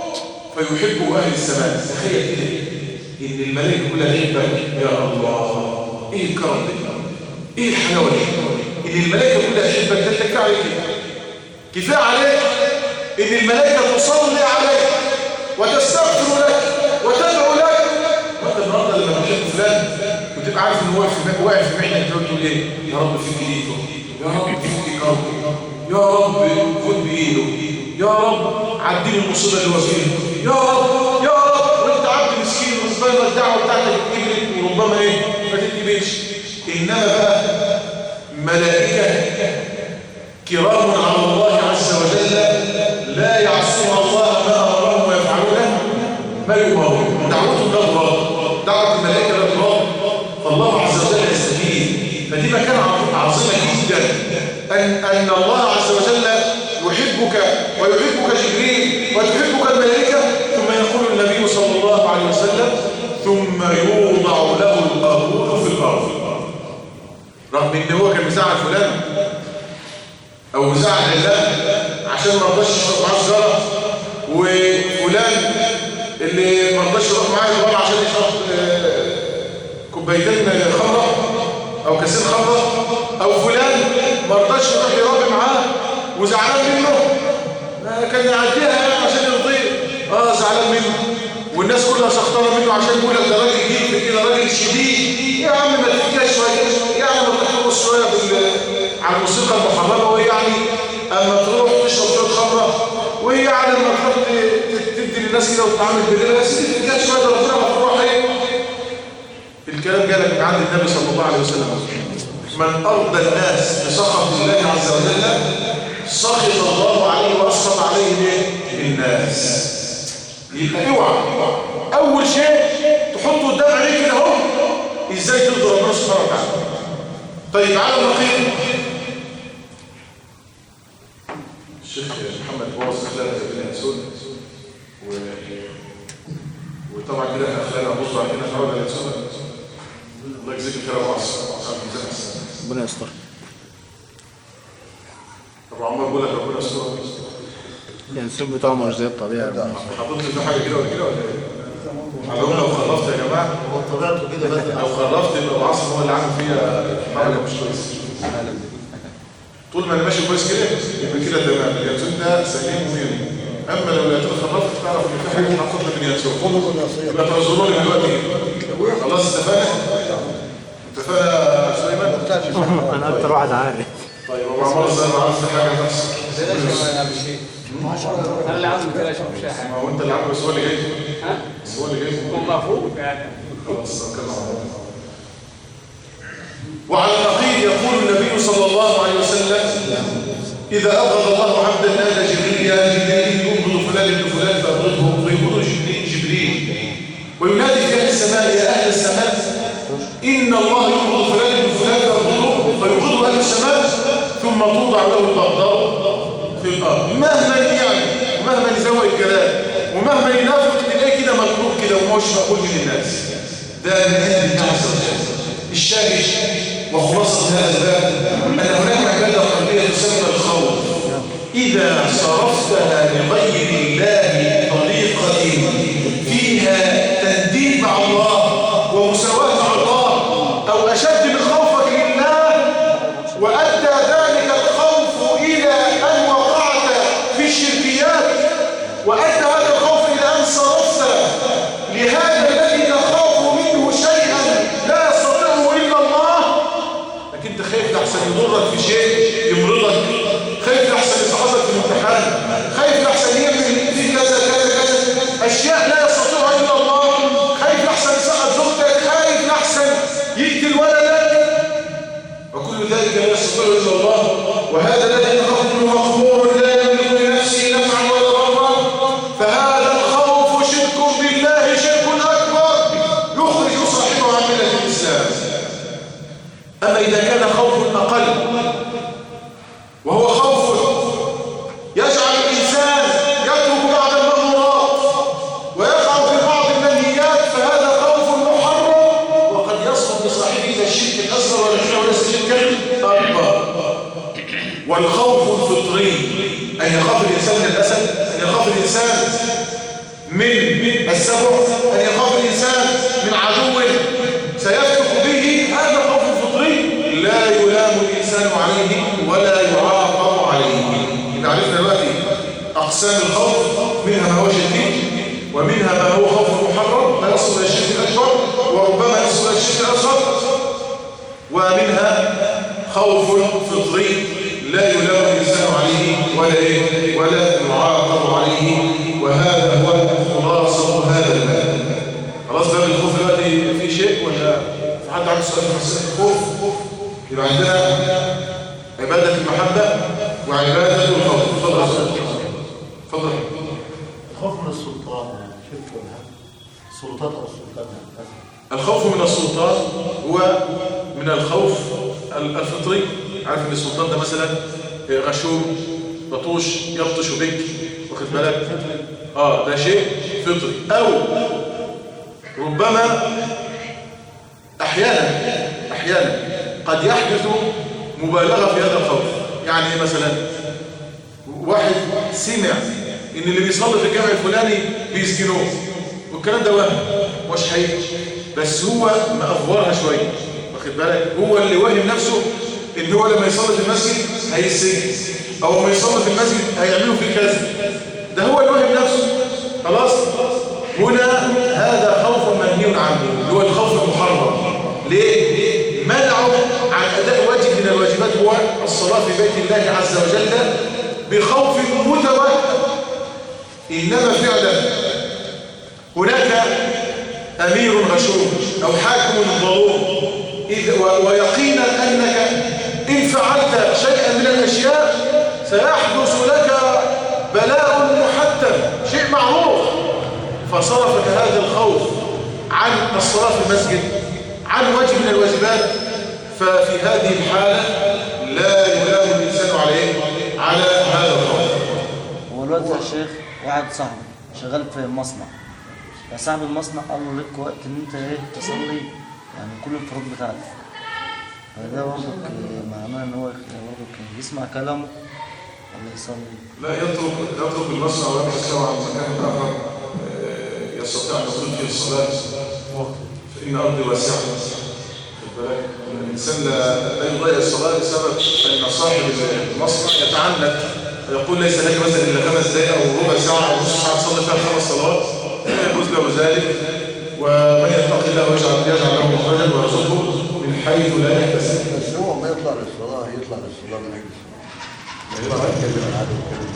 فيحبه اهل السماء. تخيل كده ان الملائكه كلها تحبك. يا الله، ايه الكرم ده، ايه الحلاوه دي، ان الملائكه كلها تحبك. ده تكفي عليك، كفايه عليك ان الملائكه تصلي عليك وتستغفر لك وتدعو لك. وانت النهارده لما تحب فلان وتبقى عارف ان هو واقف في محنه، تقول ايه؟ يا رب فيك ايده، يا رب فيك كرمه، يا رب خد بايده، يا رب عديني المصيبه اللي هو فيها، يا رب. وانت عبد مسكين وربما الدعوه بتاعتك تجري وربما ايه ما تتقبلش. انما بقى ملائكه كرام على الله عز وجل لا يعصون الله ما امرهم ويفعلون ما يؤمرون. دعوتهم لا ترد، دعوه الملائكه لا ترد، فالله عز وجل يستجيب. فدي مكانه عظيمه جدا ان الله عز وجل يحبك ويحبك جبريل وتحبك الملائكه. ثم يقول النبي صلى الله عليه وسلم: ثم يوضع له القبول في الارض. رغم ان هو كان مزعل فلان او مزعل علان عشان ما رضاش يشرب معاه سجاره، وفلان اللي ما رضاش يروح معاه الغار عشان يشرب كوبايتين خمره او كاسين خمره، او فلان ما رضاش يروح يرابي معاه وزعلان منه، كان يعديها يعني عشان يرضيه. زعلان منه والناس كلها سخطانه منه عشان يقول لك ده راجل جيد كده، راجل شديد. يا عم ما تحكيها شويه، يعني ما تحكيش شويه على الموسيقى المحرمه، وهي يعني اما تروح تشرب شويه خمره، وهي يعني لما تروح تدي للناس كده وتتعامل بالليل، يا سيدي تحكيها شويه، ده ربنا مفروح ايه. الكلام جالك من عند النبي صلى الله عليه وسلم: من ارضى الناس بسخط الله عز وجل سخط الله عليه واسخط عليه الناس. يبقى اوعى اول شيء تحطه قدام عينيك كده اهو، ازاي ترضي ربنا سبحانه وتعالى. طيب على النقيض، الشيخ محمد بواص خلال بن ياسون، وطبعا كده خلال ابو صالح كده خرج على ياسون. الله يجزيك الخير يا واصل، ربنا يستر. طب عمر بقول لك ربنا يستر. الانسان بتاعه مش زي الطبيعه. حضرتك في حاجه كده ولا كده ولا ايه؟ معلومه لو خلصت يا جماعه، هو طبيعته كده بس. لو خلصت يبقى العصر هو اللي عامل فيها حاجه مش كويسه. طول ما انا ماشي كويس كده يبقى كده تمام، اليانسون ده سليم وميم. اما لو لقيت خلصت تعرف ان في حاجه حصلت من اليانسون، يبقى تعذروني دلوقتي. خلاص اتفقنا يا سليمان؟ انا اكتر واحد عارف. طيب ابو عمار زي ما عرفت حاجه تحصل. انا اللي عاوز كده اشوف شاحن. ما هو انت اللي عامل السؤال اللي جاي. السؤال اللي جاي مفروض يعني. خلاص نتكلم عن وعلى النقيض يقول النبي صلى الله عليه وسلم إذا أبغض الله عبدا نادى جبريل يا جبريل يبغض فلان ابن فلان فأبغضه فيبغض جبريل وينادي في أهل السماء يا أهل السماء إن الله يبغض فلان ابن فلان فأبغضه فيبغض أهل السماء ثم توضع له البغضاء في الأرض. مهما يعني ومهما يزوي الكلام ومهما ينافق تلاقيه كده مكروه كده ومش مقبول من الناس. ده من عند الله عز وجل. الشاهد وخلاصة هذا الباب أن هناك عبادة قلبية تسمى الخوف إذا صرفتها لغير الله طريقة فيها تنديد مع الله ومساواة مع الله أو أشد من خوفك لله وأدى ذلك الخوف إلى أن وقعت في الشركيات وأدى هذا الخوف إلى أن صرفت لهذا الذي تخاف منه شيئا لا يستطيعه إلا الله، لكن أنت خايف لحسن يضرك في شيء يمرضك، خايف لحسن يصعدك في الامتحان، خايف لحسن يعمل في كذا كذا كذا أشياء لا يستطيعها إلا الله، خايف لحسن يسقط زوجتك، خايف لحسن يقتل ولدك، وكل ذلك لا يستطيعه إلا الله. وهذا الذي تخاف منه مغفور لا يملك لنفسه نفعا ولا ضرا، فهذا الخوف شرك بالله شرك أكبر يخرج صاحبه عن ملة الإسلام. أما إذا كان خوف أقل وهو خوف يجعل الإنسان يترك بعض المأمورات ويقع في بعض المنهيات فهذا خوف محرم وقد يصل بصاحبه الشرك الأصغر وليس شركا أكبر. والخوف الفطري أن يخاف الإنسان من الأسد، أن يخاف الإنسان من السبع، أن يخاف الإنسان من عدو سيفتك به، هذا خوف فطري لا يلام الإنسان عليه ولا يعاقب عليه. إذا عرفنا دلوقتي أقسام الخوف منها ما هو شديد ومنها ما هو خوف محرم لا يصل إلى الشرك الأكبر وربما يصل إلى الشرك الأصغر، ومنها خوف فطري لا يلام الإنسان عليه ولا يعاقب عليه، وهذا هو خلاصة هذا الباب. خلاص باب الخوف دلوقتي في شيء ولا في حد عنده سؤال في مسألة الخوف؟ يبقى عندنا عبادة المحبة وعبادة الخوف. اتفضل. الخوف من السلطان شرك ولا السلطات او السلطات؟ الخوف من السلطان هو من الخوف الفطري. عارف ان السلطان ده مثلا غشوم بطوش يبطش بك، واخد بالك؟ ده شيء فطري. او ربما احيانا قد يحدث مبالغه في هذا الخوف. يعني مثلا واحد سمع ان اللي بيصلي في الجامع الفلاني بيسجنوه والكلام ده وهم مش حقيقي، بس هو مأفورها شويه، واخد بالك؟ هو اللي واهم نفسه ان هو لما يصلي في المسجد هيسجن، او لما يصلي في المسجد هيعملوا فيه كذا، ده هو اللي واهم نفسه. خلاص هنا هذا خوف منهي عنه اللي هو الخوف المحرم. ليه؟ منعه عن اداء واجب من الواجبات هو الصلاه في بيت الله عز وجل بخوف متوهم. انما فعلا هناك امير غشوم او حاكم ظلوم ويقينا أنك إن فعلت شيئا من الأشياء سيحدث لك بلاء محتم، شيء معروف، فصرفك هذا الخوف عن الصلاة في المسجد، عن واجب من الواجبات، ففي هذه الحالة لا يلام الإنسان على هذا الخوف. هو الوقت يا شيخ واحد صاحبي شغال في مصنع، فصاحب المصنع قال له لك وقت ان انت تصلي يعني كل الفروض بتاعتك، فده برضك معناه ان هو برضك يسمع كلامه ولا يصلي؟ لا، يترك المصنع ويبحث له عن مكان اخر يستطيع ان يصلي فيه الصلاه فان ارضي واسعه. خد بالك الانسان لا يضيع الصلاه بسبب ان صاحب المصنع يتعنت ويقول ليس لك مثلا الا 5 دقائق او ربع ساعه او نصف ساعه تصلي فيها 5 صلوات، لا يجوز له ذلك. ومن يتق الله يجعل له مخرجا ويرزقه من حيث لا يحتسب. بس هو ما يطلع للصلاه، يطلع للصلاه من اجل الصلاه. يطلع يتكلم عن هذا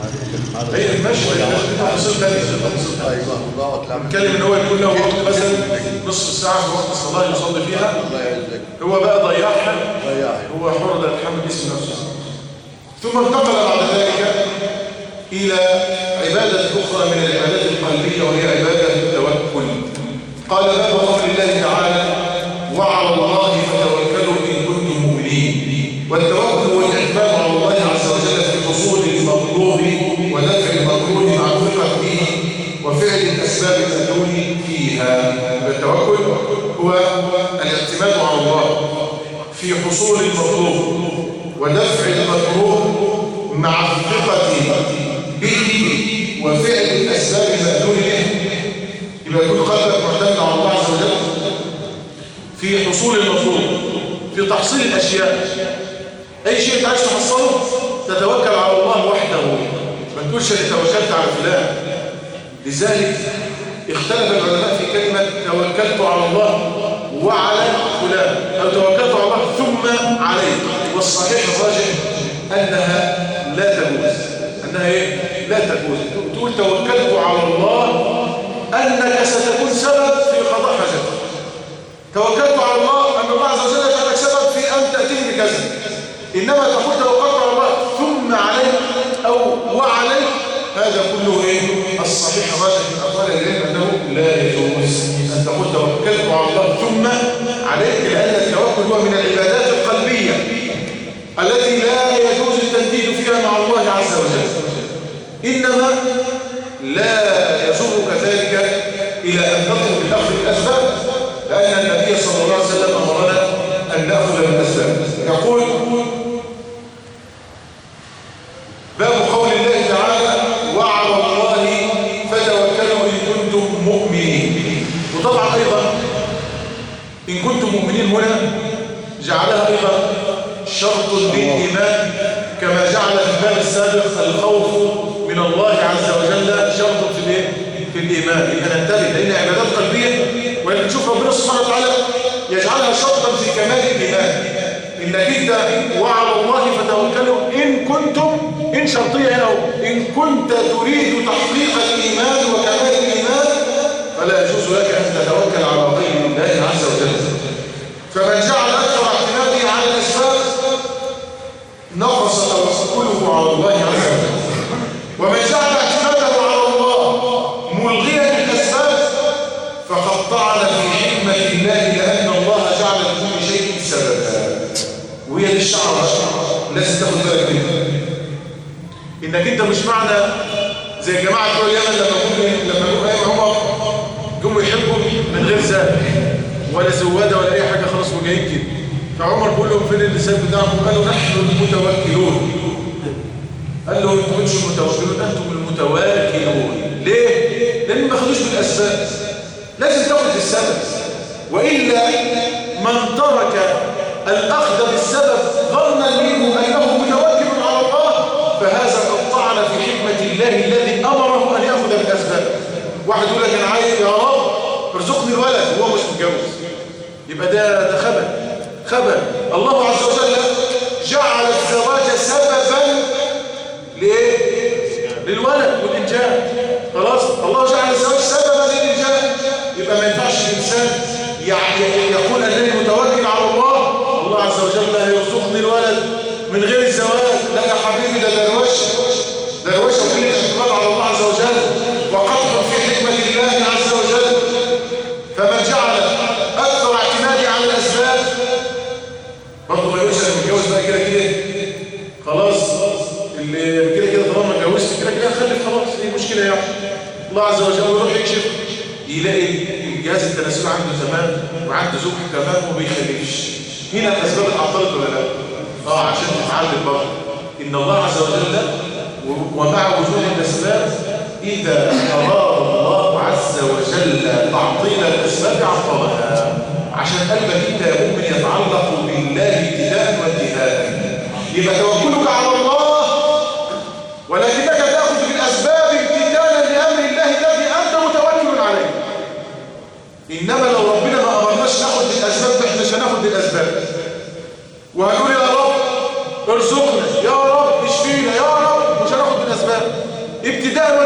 هي المشي تفاصيل ثانيه. ايوه الله اكبر. نتكلم ان هو يكون له وقت مثلا نصف ساعه في وقت الصلاه يصلي فيها، الله يعزك. هو بقى ضيعها، ضيعها. هو حر لا يتحمل اسم نفسه. ثم انتقل بعد ذلك الى عباده اخرى من العبادات القلبيه، وهي عباده التوكل. قال باب قول الله تعالى: وعلى الله فتوكلوا ان كنتم مؤمنين. والتوكل هو الاعتماد على الله عز وجل في حصول المطلوب ودفع المطلوب مع الثقه به وفعل الاسباب المدعون فيها. التوكل هو الاعتماد على الله في حصول المطلوب ودفع المطلوب مع الثقه به وفعل الاسباب المدعون به. يبقى يكون قلبك معتمد على الله عز وجل في حصول المطلوب، في تحصيل الاشياء. اي شيء انت عايز تحصله تتوكل على الله وحده، ما تقولش اني توكلت على فلان. لذلك اختلف العلماء في كلمه توكلت على الله وعلى فلان، او توكلت على الله ثم عليه. والصحيح الراجح انها لا تجوز، انها ايه؟ لا تجوز. تقول توكلت على الله انك ستكون سبب في قضاء حاجتك. توكلت على الله ان الله عز وجل يجعلك سبب في ان تاتيني بكذا. انما تقول توكلت على الله ثم عليه او وعليه، هذا كله ايه؟ الصحيح الراجح من اقوال العلم انه لا يجوز ان تقول توكلت على الله ثم عليه، لان التوكل هو من العبادات القلبيه التي لا يجوز التنديد فيها مع الله عز وجل. انما لا يجرك ذلك الى ان تطلب الاخذ بالاسباب، لان النبي صلى الله عليه وسلم امرنا ان ناخذ بالاسباب. يقول باب قول الله تعالى: وعلى الله فتوكلوا ان كنتم مؤمنين. وطبعا ايضا ان كنتم مؤمنين هنا جعلها ايضا شرط للايمان، كما جعل في الباب السابق الخوف من الله عز وجل شرط في الايمان. يبقى ننتبه، لان عبادات قلبيه، ولكن نشوف ربنا سبحانه وتعالى يجعلها شرطا في كمال الايمان. انك انت وعلى الله فتوكلوا ان كنتم، ان شرطيه هنا، ان كنت تريد تحقيق الايمان وكمال الايمان فلا يجوز لك ان تتوكل على غير الله عز وجل. فمن جعل اكثر اعتماده على الاسباب نقص توكله على الله عز وجل، ومن جعل اعتماده على الله ملغيا للاسباب فقد طعن في حكمه الله، لان الله جعل لكل شيء سببا. وهي دي الشعر لازم تاخد بالك منها، انك انت مش معنى زي الجماعه بتوع اليمن لما جم ايام عمر جم يحبوا من غير زاد ولا زواده ولا اي حاجه، خلاص وجايين كده. فعمر بيقول لهم فين اللسان بتاعكم؟ قالوا نحن المتوكلون. قال له انتم مش المتوكلون، انتم المتواكلون. ليه؟ لان ما خدوش بالاسباب، لازم تاخد بالسبب. والا من ترك الاخذ بالسبب ظنا منه انه متوكل على الله فهذا قد طعن في حكمه الله الذي امره ان ياخذ بالاسباب. واحد يقول لك انا عايز يا رب ارزقني الولد وهو مش متجوز، يبقى ده خبر. الله عز وجل جعل الزواج سببا لإيه؟ للولد والإنجاب. خلاص الله جعل الزواج سببا للإنجاب، يبقى ما ينفعش الإنسان يقول أنني متوكل على الله عز وجل يرزقني الولد من غير الزواج. لا يا حبيبي، ده دروشه وكل الاعتماد على الله عز وجل وقطع في حكمة الله عز وجل. فمن جعل أكثر اعتمادي على الأسباب برضه ما يقولش انا متجوز بقى كده خلاص، اللي كده طالما اتجوزت كده خلف خلاص، ايه المشكله يعني؟ الله عز وجل يروح يكشف يلاقي الجهاز التناسلي عنده تمام وعنده زوج تمام وما بيخلفش. هنا الاسباب اتعطلت ولا لا؟ عشان تتعلم برضه ان الله عز وجل ومع وجود الاسباب اذا اراد الله عز وجل تعطيل الاسباب عطلها، عشان قلبك انت يا مؤمن يتعلق بالله ابتداء وانتهاء. يبقى توكلك على الله ولكنك تاخذ بالاسباب امتثالا لامر الله الذي انت متوكل عليه. انما لو ربنا ما امرناش ناخذ بالاسباب احنا مش هناخذ بالاسباب، وهنقول يا رب ارزقنا، يا رب اشفينا، يا رب، مش هناخذ بالاسباب.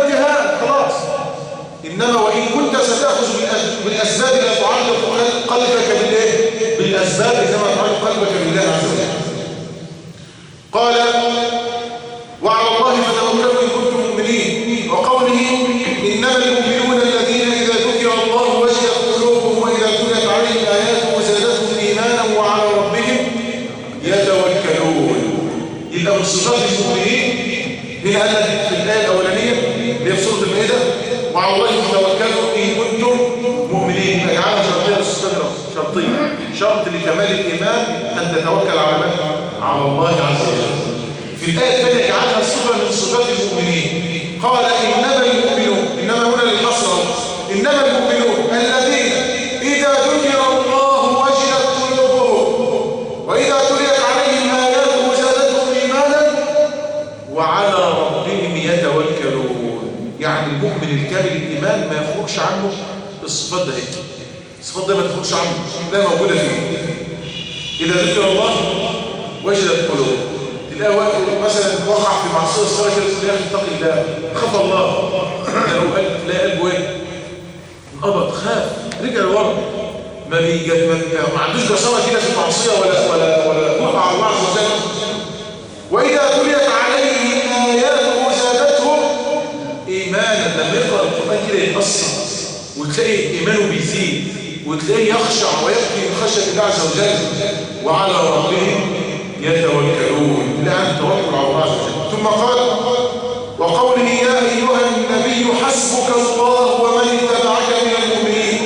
الجهاد خلاص. إنما وإن كنت ستأخذ بالأسباب لا تعلق قلبك بالإيه؟ بالأسباب إنما تعلق قلبك بالله عز وجل. قال وعلى الله فتوكلوا إن كنتم مؤمنين. وقوله إنما المؤمنون الذين إذا ذكر الله وجلت قلوبهم وإذا تليت عليهم آياته زادتهم إيمانا وعلى ربهم يتوكلون. يبقى من صفات المؤمنين هنا قال لك في الآية الأولانية اللي هي في سورة المائدة وعلى الله فتوكلوا إن كنتم مؤمنين. اجعلها شرطية للصدر شرطية شرط لكمال الإيمان أن تتوكل على من؟ على الله عز وجل. في الآية الثانية اجعلها صفة من صفات المؤمنين. قال إنما المؤمنون إنما هنا للحصر إنما المؤمنون الذين إذا ذكر الله وجلت قلوبهم وإذا تليت عليهم آياته زادتهم إيمانا وعلى ربهم يتوكلون. يعني المؤمن الكامل الإيمان ما يخرجش عنه الصفات ده. الصفات ده ما تخرجش عنه، لا موجودة فيه. إذا ذكر الله وجلت قلوبهم. تلاقي وقت مثلا وقع في معصية صغيرة كده تلاقي اتق الله خاف الله تلاقي قلبه ايه؟ انقبض خاف رجع لورا ما عندوش جسارة كده في المعصية ولا وقع على الله عز وجل. وإذا تليت عليهم آياته زادتهم إيمانا. لما يقرأ القرآن كده يتأثر وتلاقي إيمانه بيزيد وتلاقيه يخشع ويبكي من خشية الله عز وجل وعلى ربهم يتوكلون. لا التوكل على الله عز وجل. ثم قال وقوله يا أيها النبي حسبك الله ومن اتبعك من المؤمنين.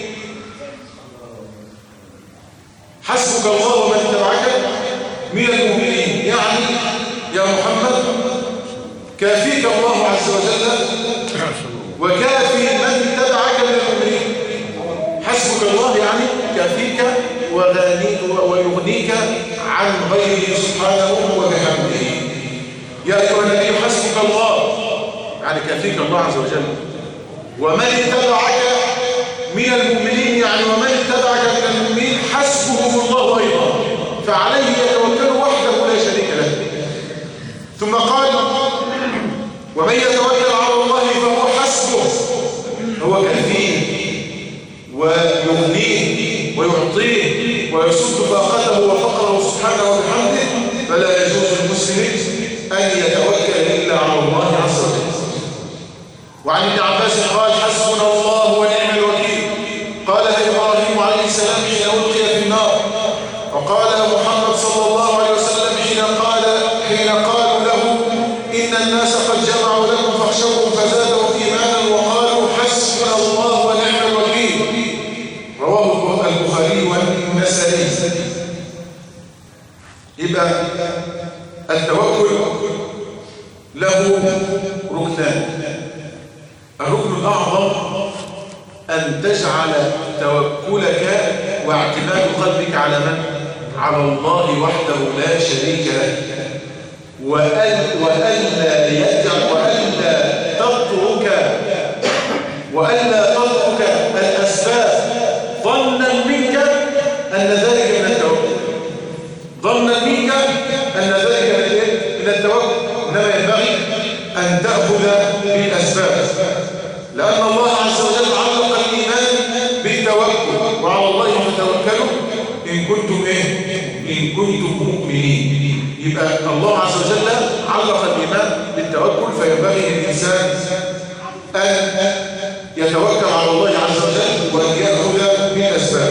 حسبك الله ومن اتبعك من المؤمنين يعني يا محمد كافيك الله عز وجل وكافي من اتبعك من المؤمنين. حسبك الله يعني كافيك ويغنيك عن غيره سبحانه وبحمده. يا أيها النبي حسبك الله يعني كافيك الله عز وجل ومن اتبعك من المؤمنين يعني ومن اتبعك من المؤمنين حسبهم الله أيضا فعليه يتوكل وحده لا شريك له. ثم قال ومن يتوكل على الله فهو حسبه. هو كافيه ويغنيه ويعطيه ويسد فاقته وفقره سبحانه وبحمده. فلا يجوز للمسلم أن يتوكل إلا على الله عز وجل. وعن ابن عباس قال حسبنا الله ونعم الوكيل. قالها إبراهيم عليه السلام حين ألقي في النار. وقالها محمد صلى الله عليه وسلم حين قالوا له إن الناس قد جمعوا لكم فاخشوهم فزادوا إيمانا وقالوا حسبنا الله ونعم الوكيل. رواه البخاري والنسائي. يبقى التوكل له ركنان. الركن الأعظم أن تجعل توكلك واعتماد قلبك على من؟ على الله وحده لا شريك له. وألا تترك الأسباب ظنا منك أن ذلك من التوكل. ظنا منك أن ذلك من التوكل. إنما ينبغي أن تأخذ بالأسباب لأن الله عز وجل علق الإيمان بالتوكل وعلى الله فتوكلوا إن كنتم إن كنتم مؤمنين. يبقى الله عز وجل علق الإيمان بالتوكل فينبغي للإنسان أن يتوكل على الله عز وجل وأن يأخذ بالأسباب.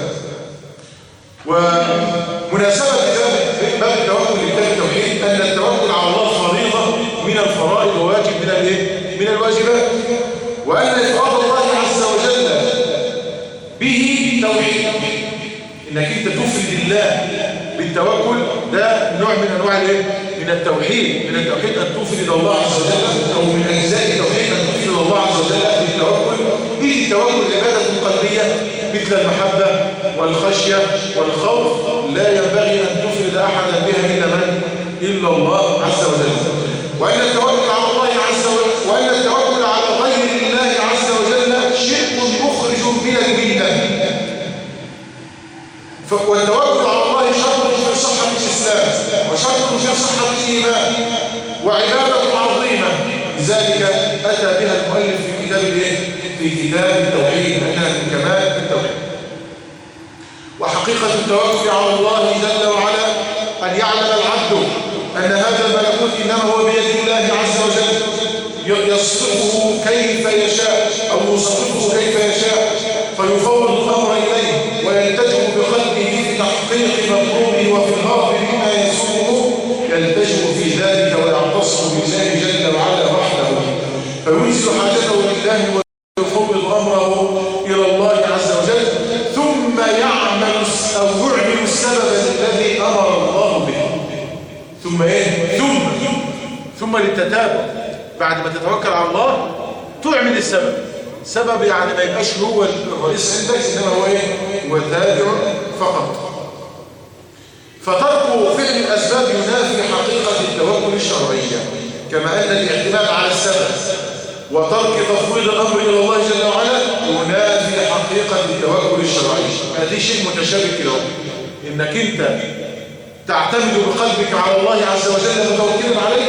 ومناسبة ذلك باب التوكل لكتاب التوحيد أن التوكل على الله فريضة من الفرائض وواجب من الواجبات. وأن إفراد الله عز وجل به توحيد. إنك أنت تفرد الله بالتوكل ده نوع من أنواع من التوحيد. من التوحيد أن تفرد الله عز وجل أو من أجزاء التوحيد أن تفرد الله عز وجل بالتوكل. به التوكل عبادة قلبية مثل المحبة والخشية والخوف لا ينبغي أن تفرد أحدا بها إلا الله عز وجل. وأن التوكل على الله عز وجل وأن التوكل على غير الله عز وجل شرك مخرج من الملة. والتوكل على الله شرط في صحة الإسلام وشرط في صحة الإيمان وعبادة عظيمة. لذلك أتى في كتاب التوحيد أنها من كمال التوحيد. وحقيقة التوكل على الله جل وعلا أن يعلم العبد أن هذا الملكوت إنما هو بيد الله عز وجل، يصرفه كيف يشاء أو يصرفه كيف يشاء، فيفوض الأمر إليه ويلتجئ بقلبه في تحقيق مطلوبه وفي الهرب مما يسوءه، يلتجئ في ذلك ويعتصم بالله جل وعلا وحده، فينزل حاجته لله ويفوض أمره إلى الله عز وجل، ثم يعمل السبب الذي أمر الله به. ثم إيه؟ ثم للتتابع، بعد ما تتوكل على الله تعمل السبب يعني ما يبقاش هو الرئيس عندك، إنما هو إيه؟ هو تابع فقط. فترك فعل الأسباب ينافي حقيقة التوكل الشرعية، كما أن الاعتماد على السبب وترك تفويض الأمر إلى الله جل وعلا ينافي حقيقة التوكل الشرعي. هذه شيء متشابك له، إنك أنت تعتمد بقلبك على الله عز وجل متوكلا عليه،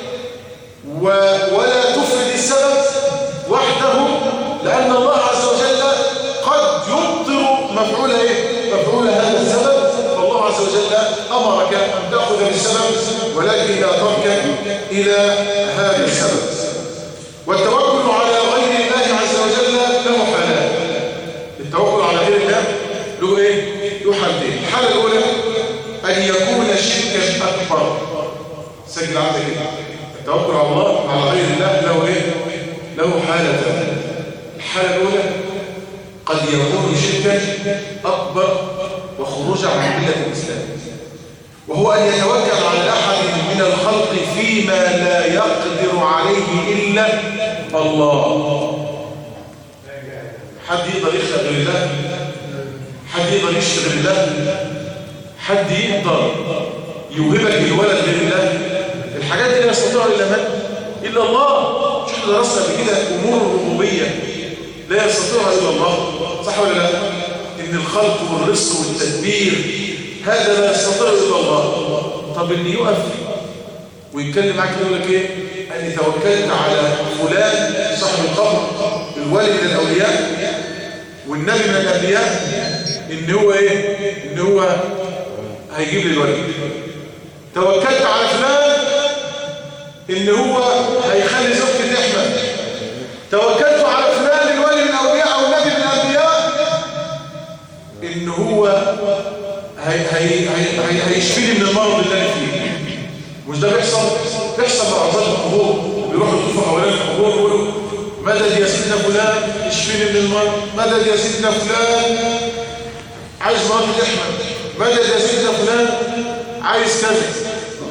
ولا تفرد السبب وحده، لأن الله عز وجل قد يبطل مفعول هذا السبب، فالله عز وجل أمرك أن تأخذ بالسبب ولكن لا تركن إلى هذا السبب. والتوكل على غير الله عز وجل له حالان. التوكل على غير الله له ايه؟ له حالتين. الحالة الأولى أن يكون شركا أكبر. سجل عندك كده. التوكل على الله على غير الله له ايه؟ له حالتان. الحالة الأولى قد يكون شركا أكبر وخروجا عن ملة الإسلام، وهو أن يتوكل على أحد من الخلق فيما لا يقدر عليه إلا الله. حد يقدر يخلق غير الله؟ حد يقدر يشتغل غير الله؟ حد يقدر يوهبك بالولد غير الله؟ الحاجات دي لا يستطيع إلا من؟ إلا الله. مش احنا درسنا بكده أمور الربوبية لا يستطيعها إلا الله، صح ولا لا؟ إن الخلق والرزق والتدبير هذا لا يستطيع إلا الله. طب اللي يقف ويتكلم معاك يقول لك ايه؟ أني توكلت على فلان صاحب القبر الولي من الأولياء والنبي من الأنبياء إن هو ايه؟ إن هو هيجيب لي الولي. توكلت على فلان إن هو هيخلي زوجتي تحمل. توكلت على فلان الولي من الأولياء أو النبي من الأنبياء إن هو هيشفيني من المرض اللي أنا فيه. مش ده بيحصل مع عظام القبور، بيروحوا يطوفوا حوالين القبور ويقولوا مدد يا سيدنا فلان اشفيني من المرض، مدد يا سيدنا فلان عايز مرض تحمل، مدد يا سيدنا فلان عايز كذا.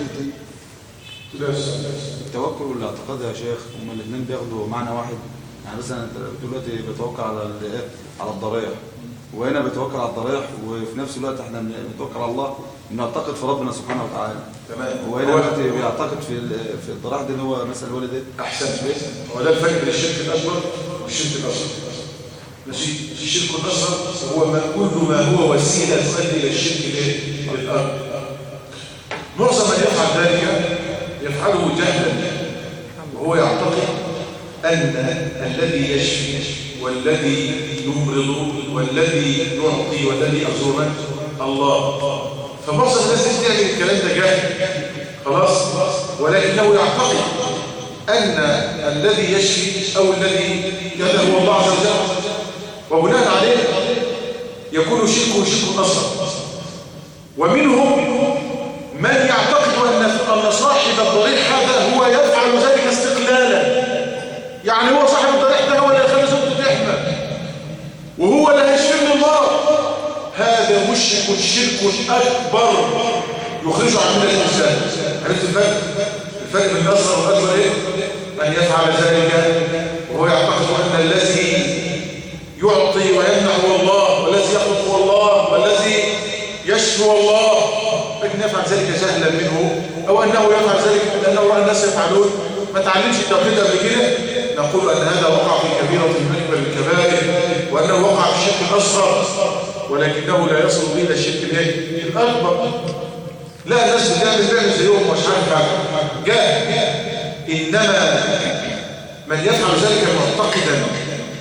التوكل والاعتقاد يا شيخ هما الاثنين بياخدوا معنى واحد. يعني مثلا انت دلوقتي بتوكل على الضريح، وهنا بتوكل على الضريح، وفي نفس الوقت احنا بنتوكل على الله بنعتقد في ربنا سبحانه وتعالى. تمام. وهنا دلوقتي بيعتقد في الضريح ده ان هو مثلا الولد ده احسن شيء. هو ده الفرق بين الشرك الاكبر والشرك الاصغر. ماشي. الشرك الاصغر هو كل ما هو وسيله تؤدي الى الشرك الاكبر. معظم من يفعل ذلك يفعله جهلا، وهو يعتقد أن الذي يشفي والذي يمرض والذي يعطي والذي يرزق الله. فمعظم الناس تعمل الكلام ده جاهل خلاص، ولكنه يعتقد أن الذي يشفي أو الذي كذا هو الله عز وجل، وبناء عليه يكون شرك أصغر. ومنهم من يعتقد أن صاحب الضريح هذا هو يفعل ذلك استقلالا، يعني هو صاحب الضريح ده هو اللي يخلي زوجته تحمل وهو اللي هيشفي من المرض. هذا مشرك شرك أكبر يخرج عن ملة الإسلام. عرفت الفرق؟ الفرق بين الأصغر والأكبر إيه؟ أن يفعل ذلك وهو يعتقد أن الذي يعطي ويمنع هو الله، والذي يخلق هو الله، والذي يشفي هو الله، لكن يفعل ذلك جهلا منه، أو أنه يفعل ذلك لأنه رأى الناس يفعلون ما تعلمش التوحيد قبل كده. نقول أن هذا وقع في كبيرة من أكبر الكبائر، وأنه وقع في الشرك الأصغر، ولكنه لا يصل به إلى الشرك الأكبر. لا، الناس بتعمل زيهم مش عارف جاهل. إنما من يفعل ذلك معتقدا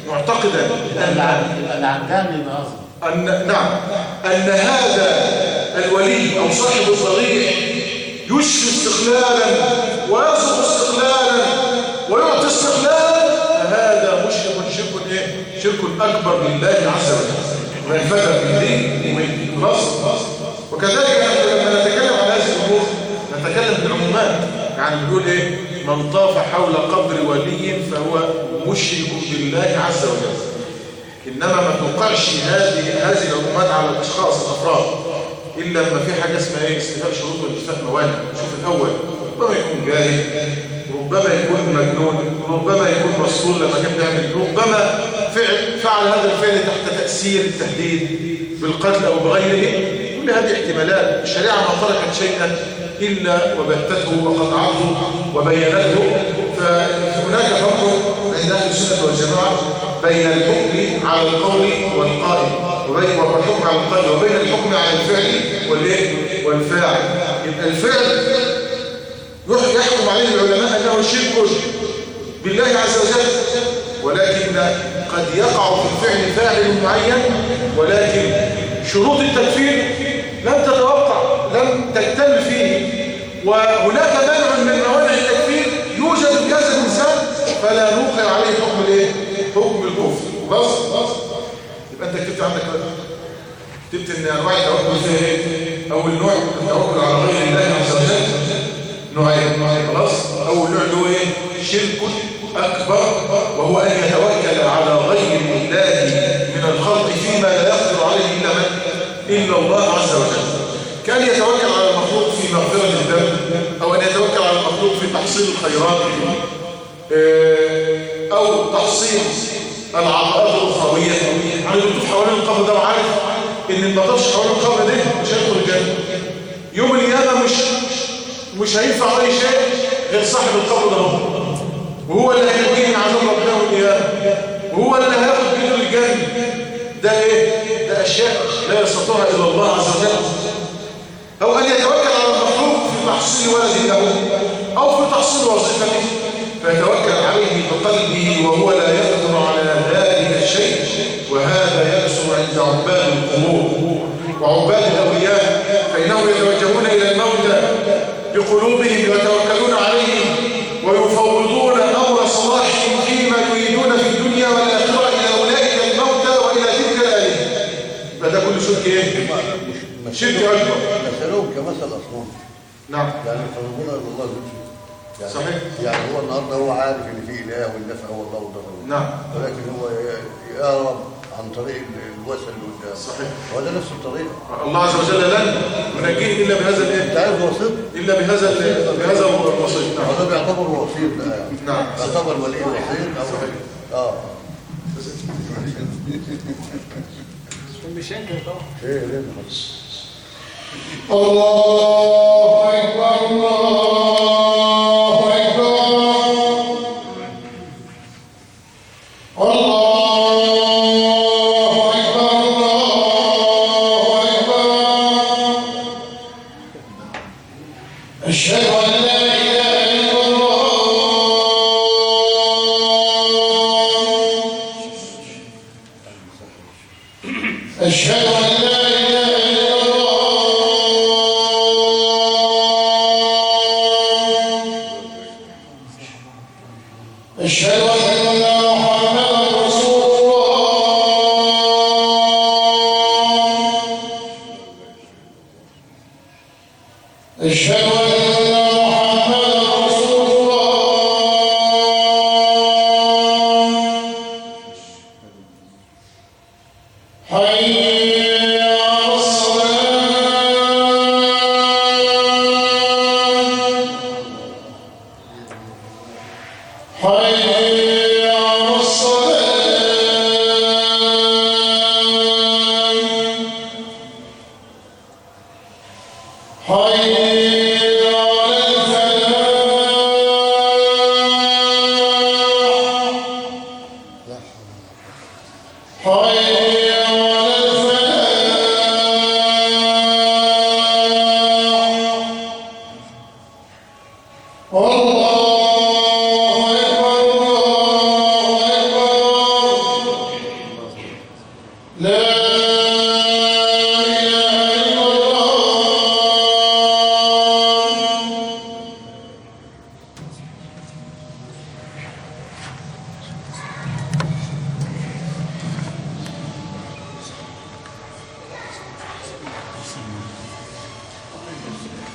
معتقدا اللي عجاني يبقى أصغر. نعم أن هذا الولي أو صاحب الضريح يشفي استقلالا ويرزق استقلالا ويعطي استقلالا، فهذا مشرك شرك أكبر لله عز وجل وينفتح بالدين ومن وكذلك لما نتكلم عن هذه الأمور نتكلم بالعمومات، يعني بنقول من طاف حول قبر ولي فهو مشرك بالله عز وجل، إنما ما توقعش هذه العمومات على الأشخاص الأفراد إلا لما في حاجة اسمها استيفاء شروط واستيفاء موانع. شوف الأول ربما يكون جاهل، ربما يكون مجنون، ربما يكون مسؤول لما كان بيعمل، ربما فعل هذا الفعل تحت تأثير التهديد بالقتل أو بغيره. كل هذه احتمالات. الشريعة ما تركت شيئا إلا وبهته وقطعته وبينته. فهناك فرق بين أهل السنة والجماعة بين الحكم على القول والقائل والحكم على القول وبين الحكم على الفعل والفاعل. يبقى الفعل يحكم عليه العلماء أنه شرك بالله عز وجل، ولكن قد يقع في الفعل فاعل معين، ولكن شروط التكفير لم تتوقع، لم تكتمل فيه، وهناك مانع من موانع التكفير يوجد في هذا الإنسان فلا نوقع عليه حكم الكفر. خلاص يبقى أنت كتبت عندك كتبت إن أنواع التوكل فيها إيه؟ أول نوع التوكل على غير الله عز وجل نوعين. خلاص أول نوع اللي هو إيه؟ شرك أكبر، وهو أن يتوكل على غير الله من الخلق فيما لا يقدر عليه إلا الله عز وجل، كان يتوكل على المخلوق في مغفرة الذنب، أو أن يتوكل على المخلوق في تحصيل الخيرات، أو تحصيل العطاءات الأخروية. يعني بتطوف حوالين القبر ده وعارف إن ما طافش حوالين القبر ده مش هيدخل الجنة يوم القيامة، مش هينفع أي شيء غير صاحب القبر ده وهو اللي هينجيه من عذاب ربنا والقيامة، وهو اللي هياخد بيده الجنة. ده ده أشياء لا يستطيعها إلا الله عز وجل. أو أن يتوكل على المخلوق في تحصيل ولد له أو في تحصيل وظيفته فيتوكل عليه بقلبه وهو لا يقدر على ذلك الشيء، وهذا يكثر عند عباد القبور وعباد الأولياء، فإنهم يتوجهون إلى الموتى بقلوبهم ويتوكلون عليهم ويفوضون أمر صلاحهم فيما يريدون في الدنيا والآخرة إلى أولئك الموتى وإلى تلك الآلهة. فده كل شرك شرك أكبر. مثلهم كمثل أصنام. نعم. يعني يقربون إلى الله زوجه. يعني صحيح. يعني هو النهارده هو عارف ان في اله والنفع هو الله والضر. نعم. ولكن هو يقرب عن طريق الوسل اللي قدام. صحيح. وهذا نفس الطريق. الله عز وجل لن ينجيه الا بهذا الايه؟ انت عارف وسيط؟ الا بهذا الوسيط. نعم. هذا بيعتبر وسيط بقى يعني. نعم. بيعتبر ولي وسيط او صحيح. مش ينكر طبعا. ايه ليه الله أكبر الله أكبر الله أكبر الله أكبر أشهد أن لا إله إلا الله أشهد أن لا إله إلا أشهد أن محمدا رسول الله أشهد أن محمدا رسول الله حي على الصلاة حي على الصلاة حي على الفلاح حي على الفلاح الله أكبر الله أكبر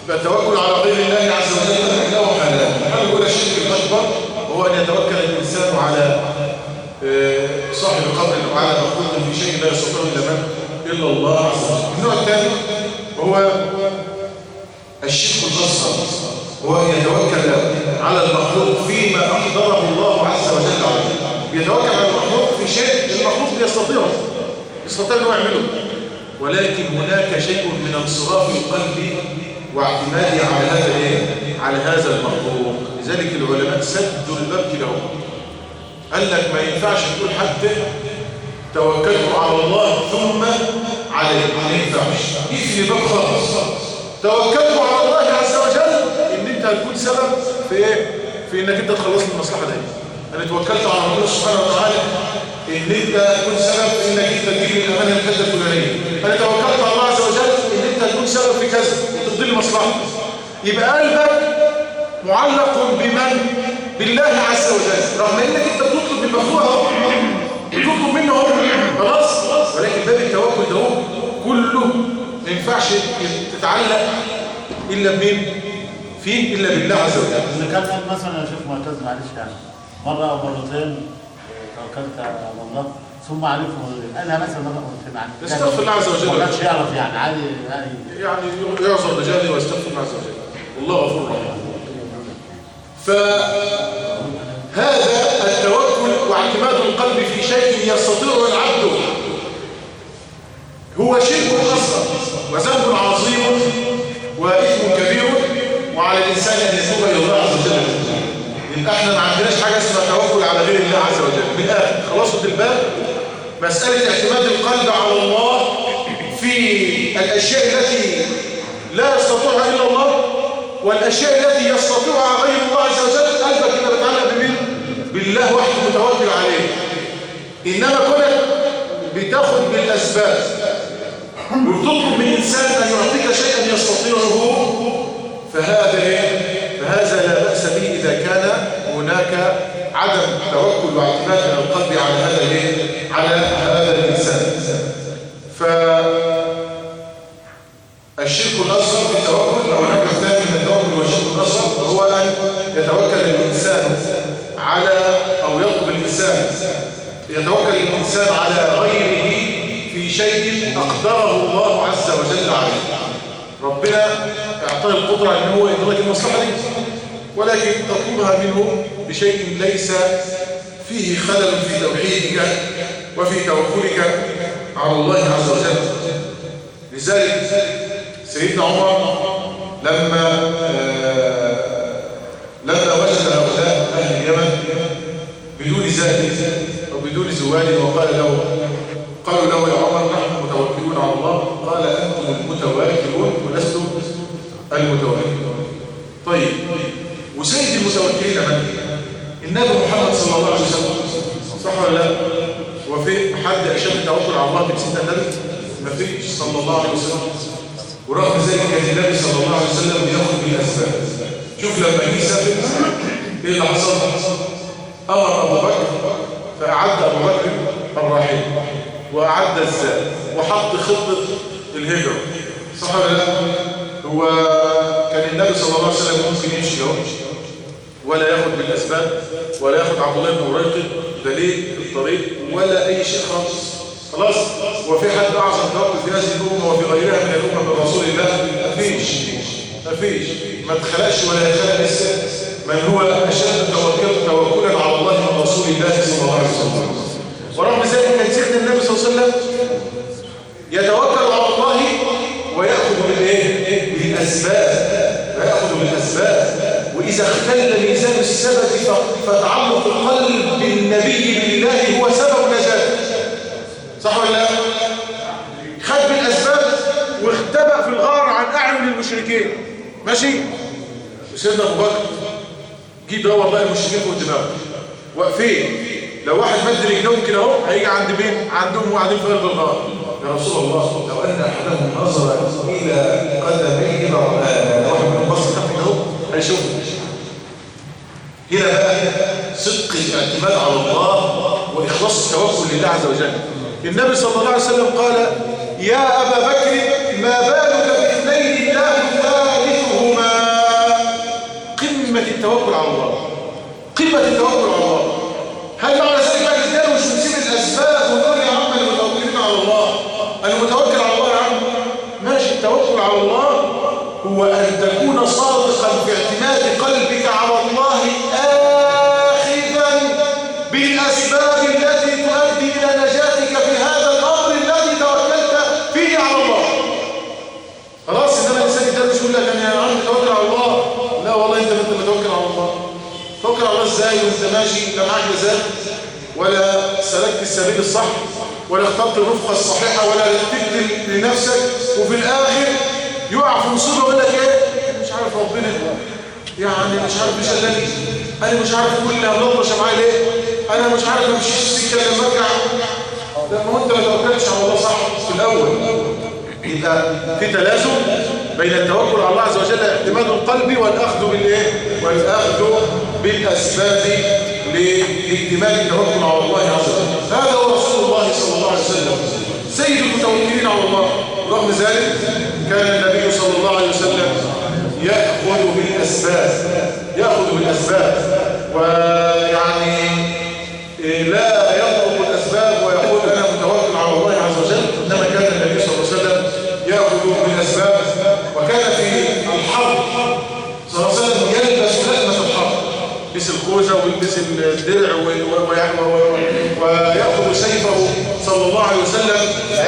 فالتوكل على غير الله عز وجل له حالان. الحال الأولى الشرك الأكبر وهو أن يتوكل الإنسان على صاحب قبر أو على مخلوق في شيء لا يستطيع إلا الله عز وجل. النوع الثاني هو الشرك الأصغر وهو أن يتوكل على المخلوق فيما أقدره الله عز وجل عليه. يتوكل على المخلوق في شيء المخلوق يستطيع أنه يعمله، ولكن هناك شيء من انصراف القلب واعتماده على هذا المخلوق. لذلك العلماء سدوا الباب له، قال لك ما ينفعش تقول حتى توكلت على الله ثم عليه، ما ينفعش. يقفل الباب خالص. توكلت على الله عز وجل ان انت هتكون سبب في ايه؟ في انك انت تخلص من المصلحه دي. انا توكلت على ربنا سبحانه وتعالى ان انت تكون سبب في انك انت تجيب لي الامانه الحته الفلانيه. انا توكلت على الله عز وجل ان انت تكون سبب في كذا وتقضي لي مصلحه. يبقى قلبك معلق بمن؟ بالله عز وجل، رغم انك انت بتطلب من مخلوق بتطلب منه هو خلاص، ولكن باب التوكل ده كله ما ينفعش تتعلق الا بمين؟ فيه الا بالله عز وجل. إذا كان قال مثلا يا شيخ معتز معلش يعني مرة أو مرتين توكلت على الله ثم عرفه قالها مثلا مرة أو مرتين يعني استغفر الله عز وجل. ما كانش يعرف يعني عادي يعني يعذر رجالي واستغفر الله عز وجل، والله غفور رحيم. فهذا التوكل واعتماد القلب في شيء يستطيعه العبد هو شرك أصغر وذنب عظيم وإثم كبير، وعلى الإنسان أن يتوب إلى الله عز وجل. يبقى احنا ما عندناش حاجة اسمها توكل على غير الله عز وجل. من الآخر خلاصة الباب مسألة اعتماد القلب على الله في الأشياء التي لا يستطيعها إلا الله والأشياء التي يستطيعها غير الله عز وجل. قلبك كده بتعلق بمين؟ بالله وحده متوكل عليه. إنما كونك بتاخد بالأسباب وتطلب من إنسان أن يعطيك شيئا يستطيعه فهذا لا بأس به إذا كان هناك عدم توكل واعتماد من القلب على هذا الإنسان. فالشرك الأصغر في التوكل أو هناك الثاني من التوكل والشرك الأصغر هو أن يتوكل الإنسان يتوكل الإنسان على غيره في شيء أقدره الله عز وجل عليه. ربنا اعطاه القدرة أن هو يدرك المصلحة دي، ولكن تطلبها منه بشيء ليس فيه خلل في توحيدك وفي توكلك على الله عز وجل. لذلك سيدنا عمر لما وجد هؤلاء أهل اليمن بدون زاد أو بدون زواج قالوا له يا عمر نحن متوكلون على الله، قال أنتم المتوكلون ولستم المتوكلون. طيب وسيد المتوكلين من؟ النبي محمد صلى الله عليه وسلم، صح ولا لا؟ وفي حد أشد توكل على الله من سيدنا النبي؟ ما فيش صلى الله عليه وسلم. ورغم ذلك كان النبي صلى الله عليه وسلم يأخذ بالأسباب. شوف لما جه سافر ايه اللي حصل؟ أمر أبو بكر فأعد أبو بكر الراحل وأعد الزاد وحط خطة الهجرة، صح ولا لا؟ هو كان النبي صلى الله عليه وسلم ممكن يمشي ولا ياخد بالأسباب ولا ياخد عبد الله بن مريقب دليل الطريق ولا أي شيء خلاص. وفي حد أعظم توكل في هذه الأمة وفي غيرها من الأمة من رسول الله؟ مفيش. ما اتخلقش ولا يتخلق لسه من هو أشد توكلا على الله من رسول الله صلى الله عليه وسلم. ورغم ذلك كان سيدنا النبي صلى الله عليه وسلم يتوكل على الله ويأخذ بالأسباب. وإذا اختل ميزان السبب فتعلق القلب بالنبي بالله هو سبب نجاته، صح ولا لا؟ خد بالأسباب واختبأ في الغار عن أعين المشركين، ماشي؟ وسيدنا أبو بكر جيب له والله المشركين فوق دماغه واقفين، لو واحد مد رجلهم كده اهو هيجي عند مين؟ عندهم وقاعدين في قلب الغار. يا رسول الله لو أن أحدهم نظر إلى قدميه لرآه، لو واحد منهم بص تحت اهو هيشوف. هنا بقى صدق الاعتماد على الله وإخلاص التوكل لله عز وجل. النبي صلى الله عليه وسلم قال يا أبا بكر ما بالك باثنين الله ثالثهما التوكل على الله، قمة التوكل على الله. هل معنى ذلك بقى الرجال مش بنسيب الأسباب ونقول يا عم المتوكلين على الله، المتوكل على الله يا عم؟ ماشي، التوكل على الله هو أن تكون صادقا في اعتماد قلبك على الله آخذا بالأسباب التي تؤدي إلى نجاتك في هذا الأمر الذي توكلت فيه على الله. خلاص، إنما الإنسان يدرس يقول لك أنا يا عم توكل على الله، لا والله أنت متوكل على الله. توكل على الله إزاي وأنت ماشي لا معاك جزاء ولا سلكت السبيل الصح ولا اخترت الرفقة الصحيحة ولا رتبت لنفسك، وفي الآخر يقع في مصيبة ويقول لك إيه؟ مش عارف ربنا يعني مش عارف مش قلني، أنا مش عارف كل اللي هنضرش معايا ليه، أنا مش عارف أمشي السكة لما أرجع. لما أنت ما توكلتش على الله صح في الأول. يبقى في تلازم بين التوكل على الله عز وجل اعتماد القلب والأخذ بالإيه؟ والأخذ بالأسباب لاكتمال التوكل على الله عز وجل. هذا هو رسول الله صلى الله عليه وسلم سيد المتوكلين على الله. رغم ذلك كان النبي صلى الله عليه وسلم يأخذ بالأسباب ويعني لا يطلب الأسباب ويقول أنا متوكل على الله عز وجل، إنما كان النبي صلى الله عليه وسلم يأخذ بالأسباب. وكان في الحرب صلى الله عليه وسلم يلبس لحمة الحرب، يلبس الخوذة ويلبس الدرع ويأخذ سيفه صلى الله عليه وسلم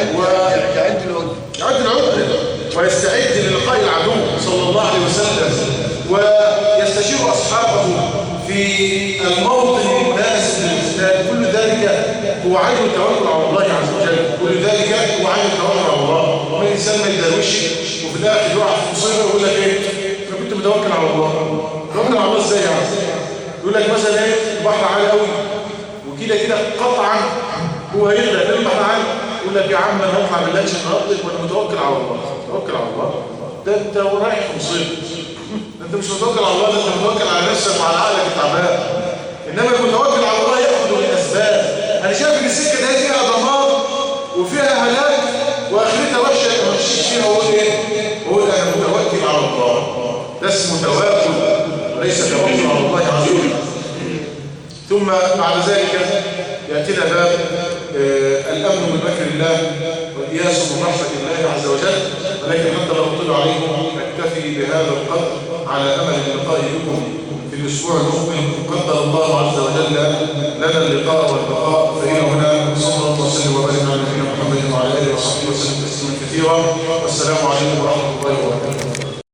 يعد العدة ويستعد للقاء العدو صلى الله عليه وسلم، ويستشير أصحابه في الموطن المناسب للقتال. كل ذلك هو عين التوكل على الله عز وجل، كل ذلك هو عين التوكل على الله. وما الإنسان ما يدروش وفي الآخر يقع في مصيبة ويقول لك إيه؟ أنا كنت متوكل على الله. متوكل على الله إزاي يعني؟ يقول لك مثلا إيه؟ البحر عالي قوي وكده قطعا هو هيغرق في البحر عالي، يقول لك يا عم أنا هطلع بالله عشان أرضك وأنا متوكل على الله. توكل على الله ده أنت رايح في مصيبة، أنت مش متوكل على الله، ده أنت متوكل على نفسك وعلى عقلك التعبان. إنما المتوكل على الله يأخذ بالأسباب. أنا شايف إن السكة دي فيها دمار وفيها هلاك وآخرتها وحشة، ما مشيش فيها أقول إيه؟ أقول أنا متوكل على الله. ده اسمه توكل وليس توكل على الله عز وجل. ثم بعد ذلك يأتينا باب الأمن من مكر الله والإياس من رحمة الله عز وجل. ولكن حتى لو طلع عليكم نكتفي بهذا القدر على أمل اللقاء بكم في الأسبوع المقبل. قدر الله عز وجل لنا اللقاء والبقاء. فإلى هنا صلى الله وسلم وبارك على نبينا محمد وعلى آله وصحبه وسلم تسليما كثيرا. والسلام عليكم.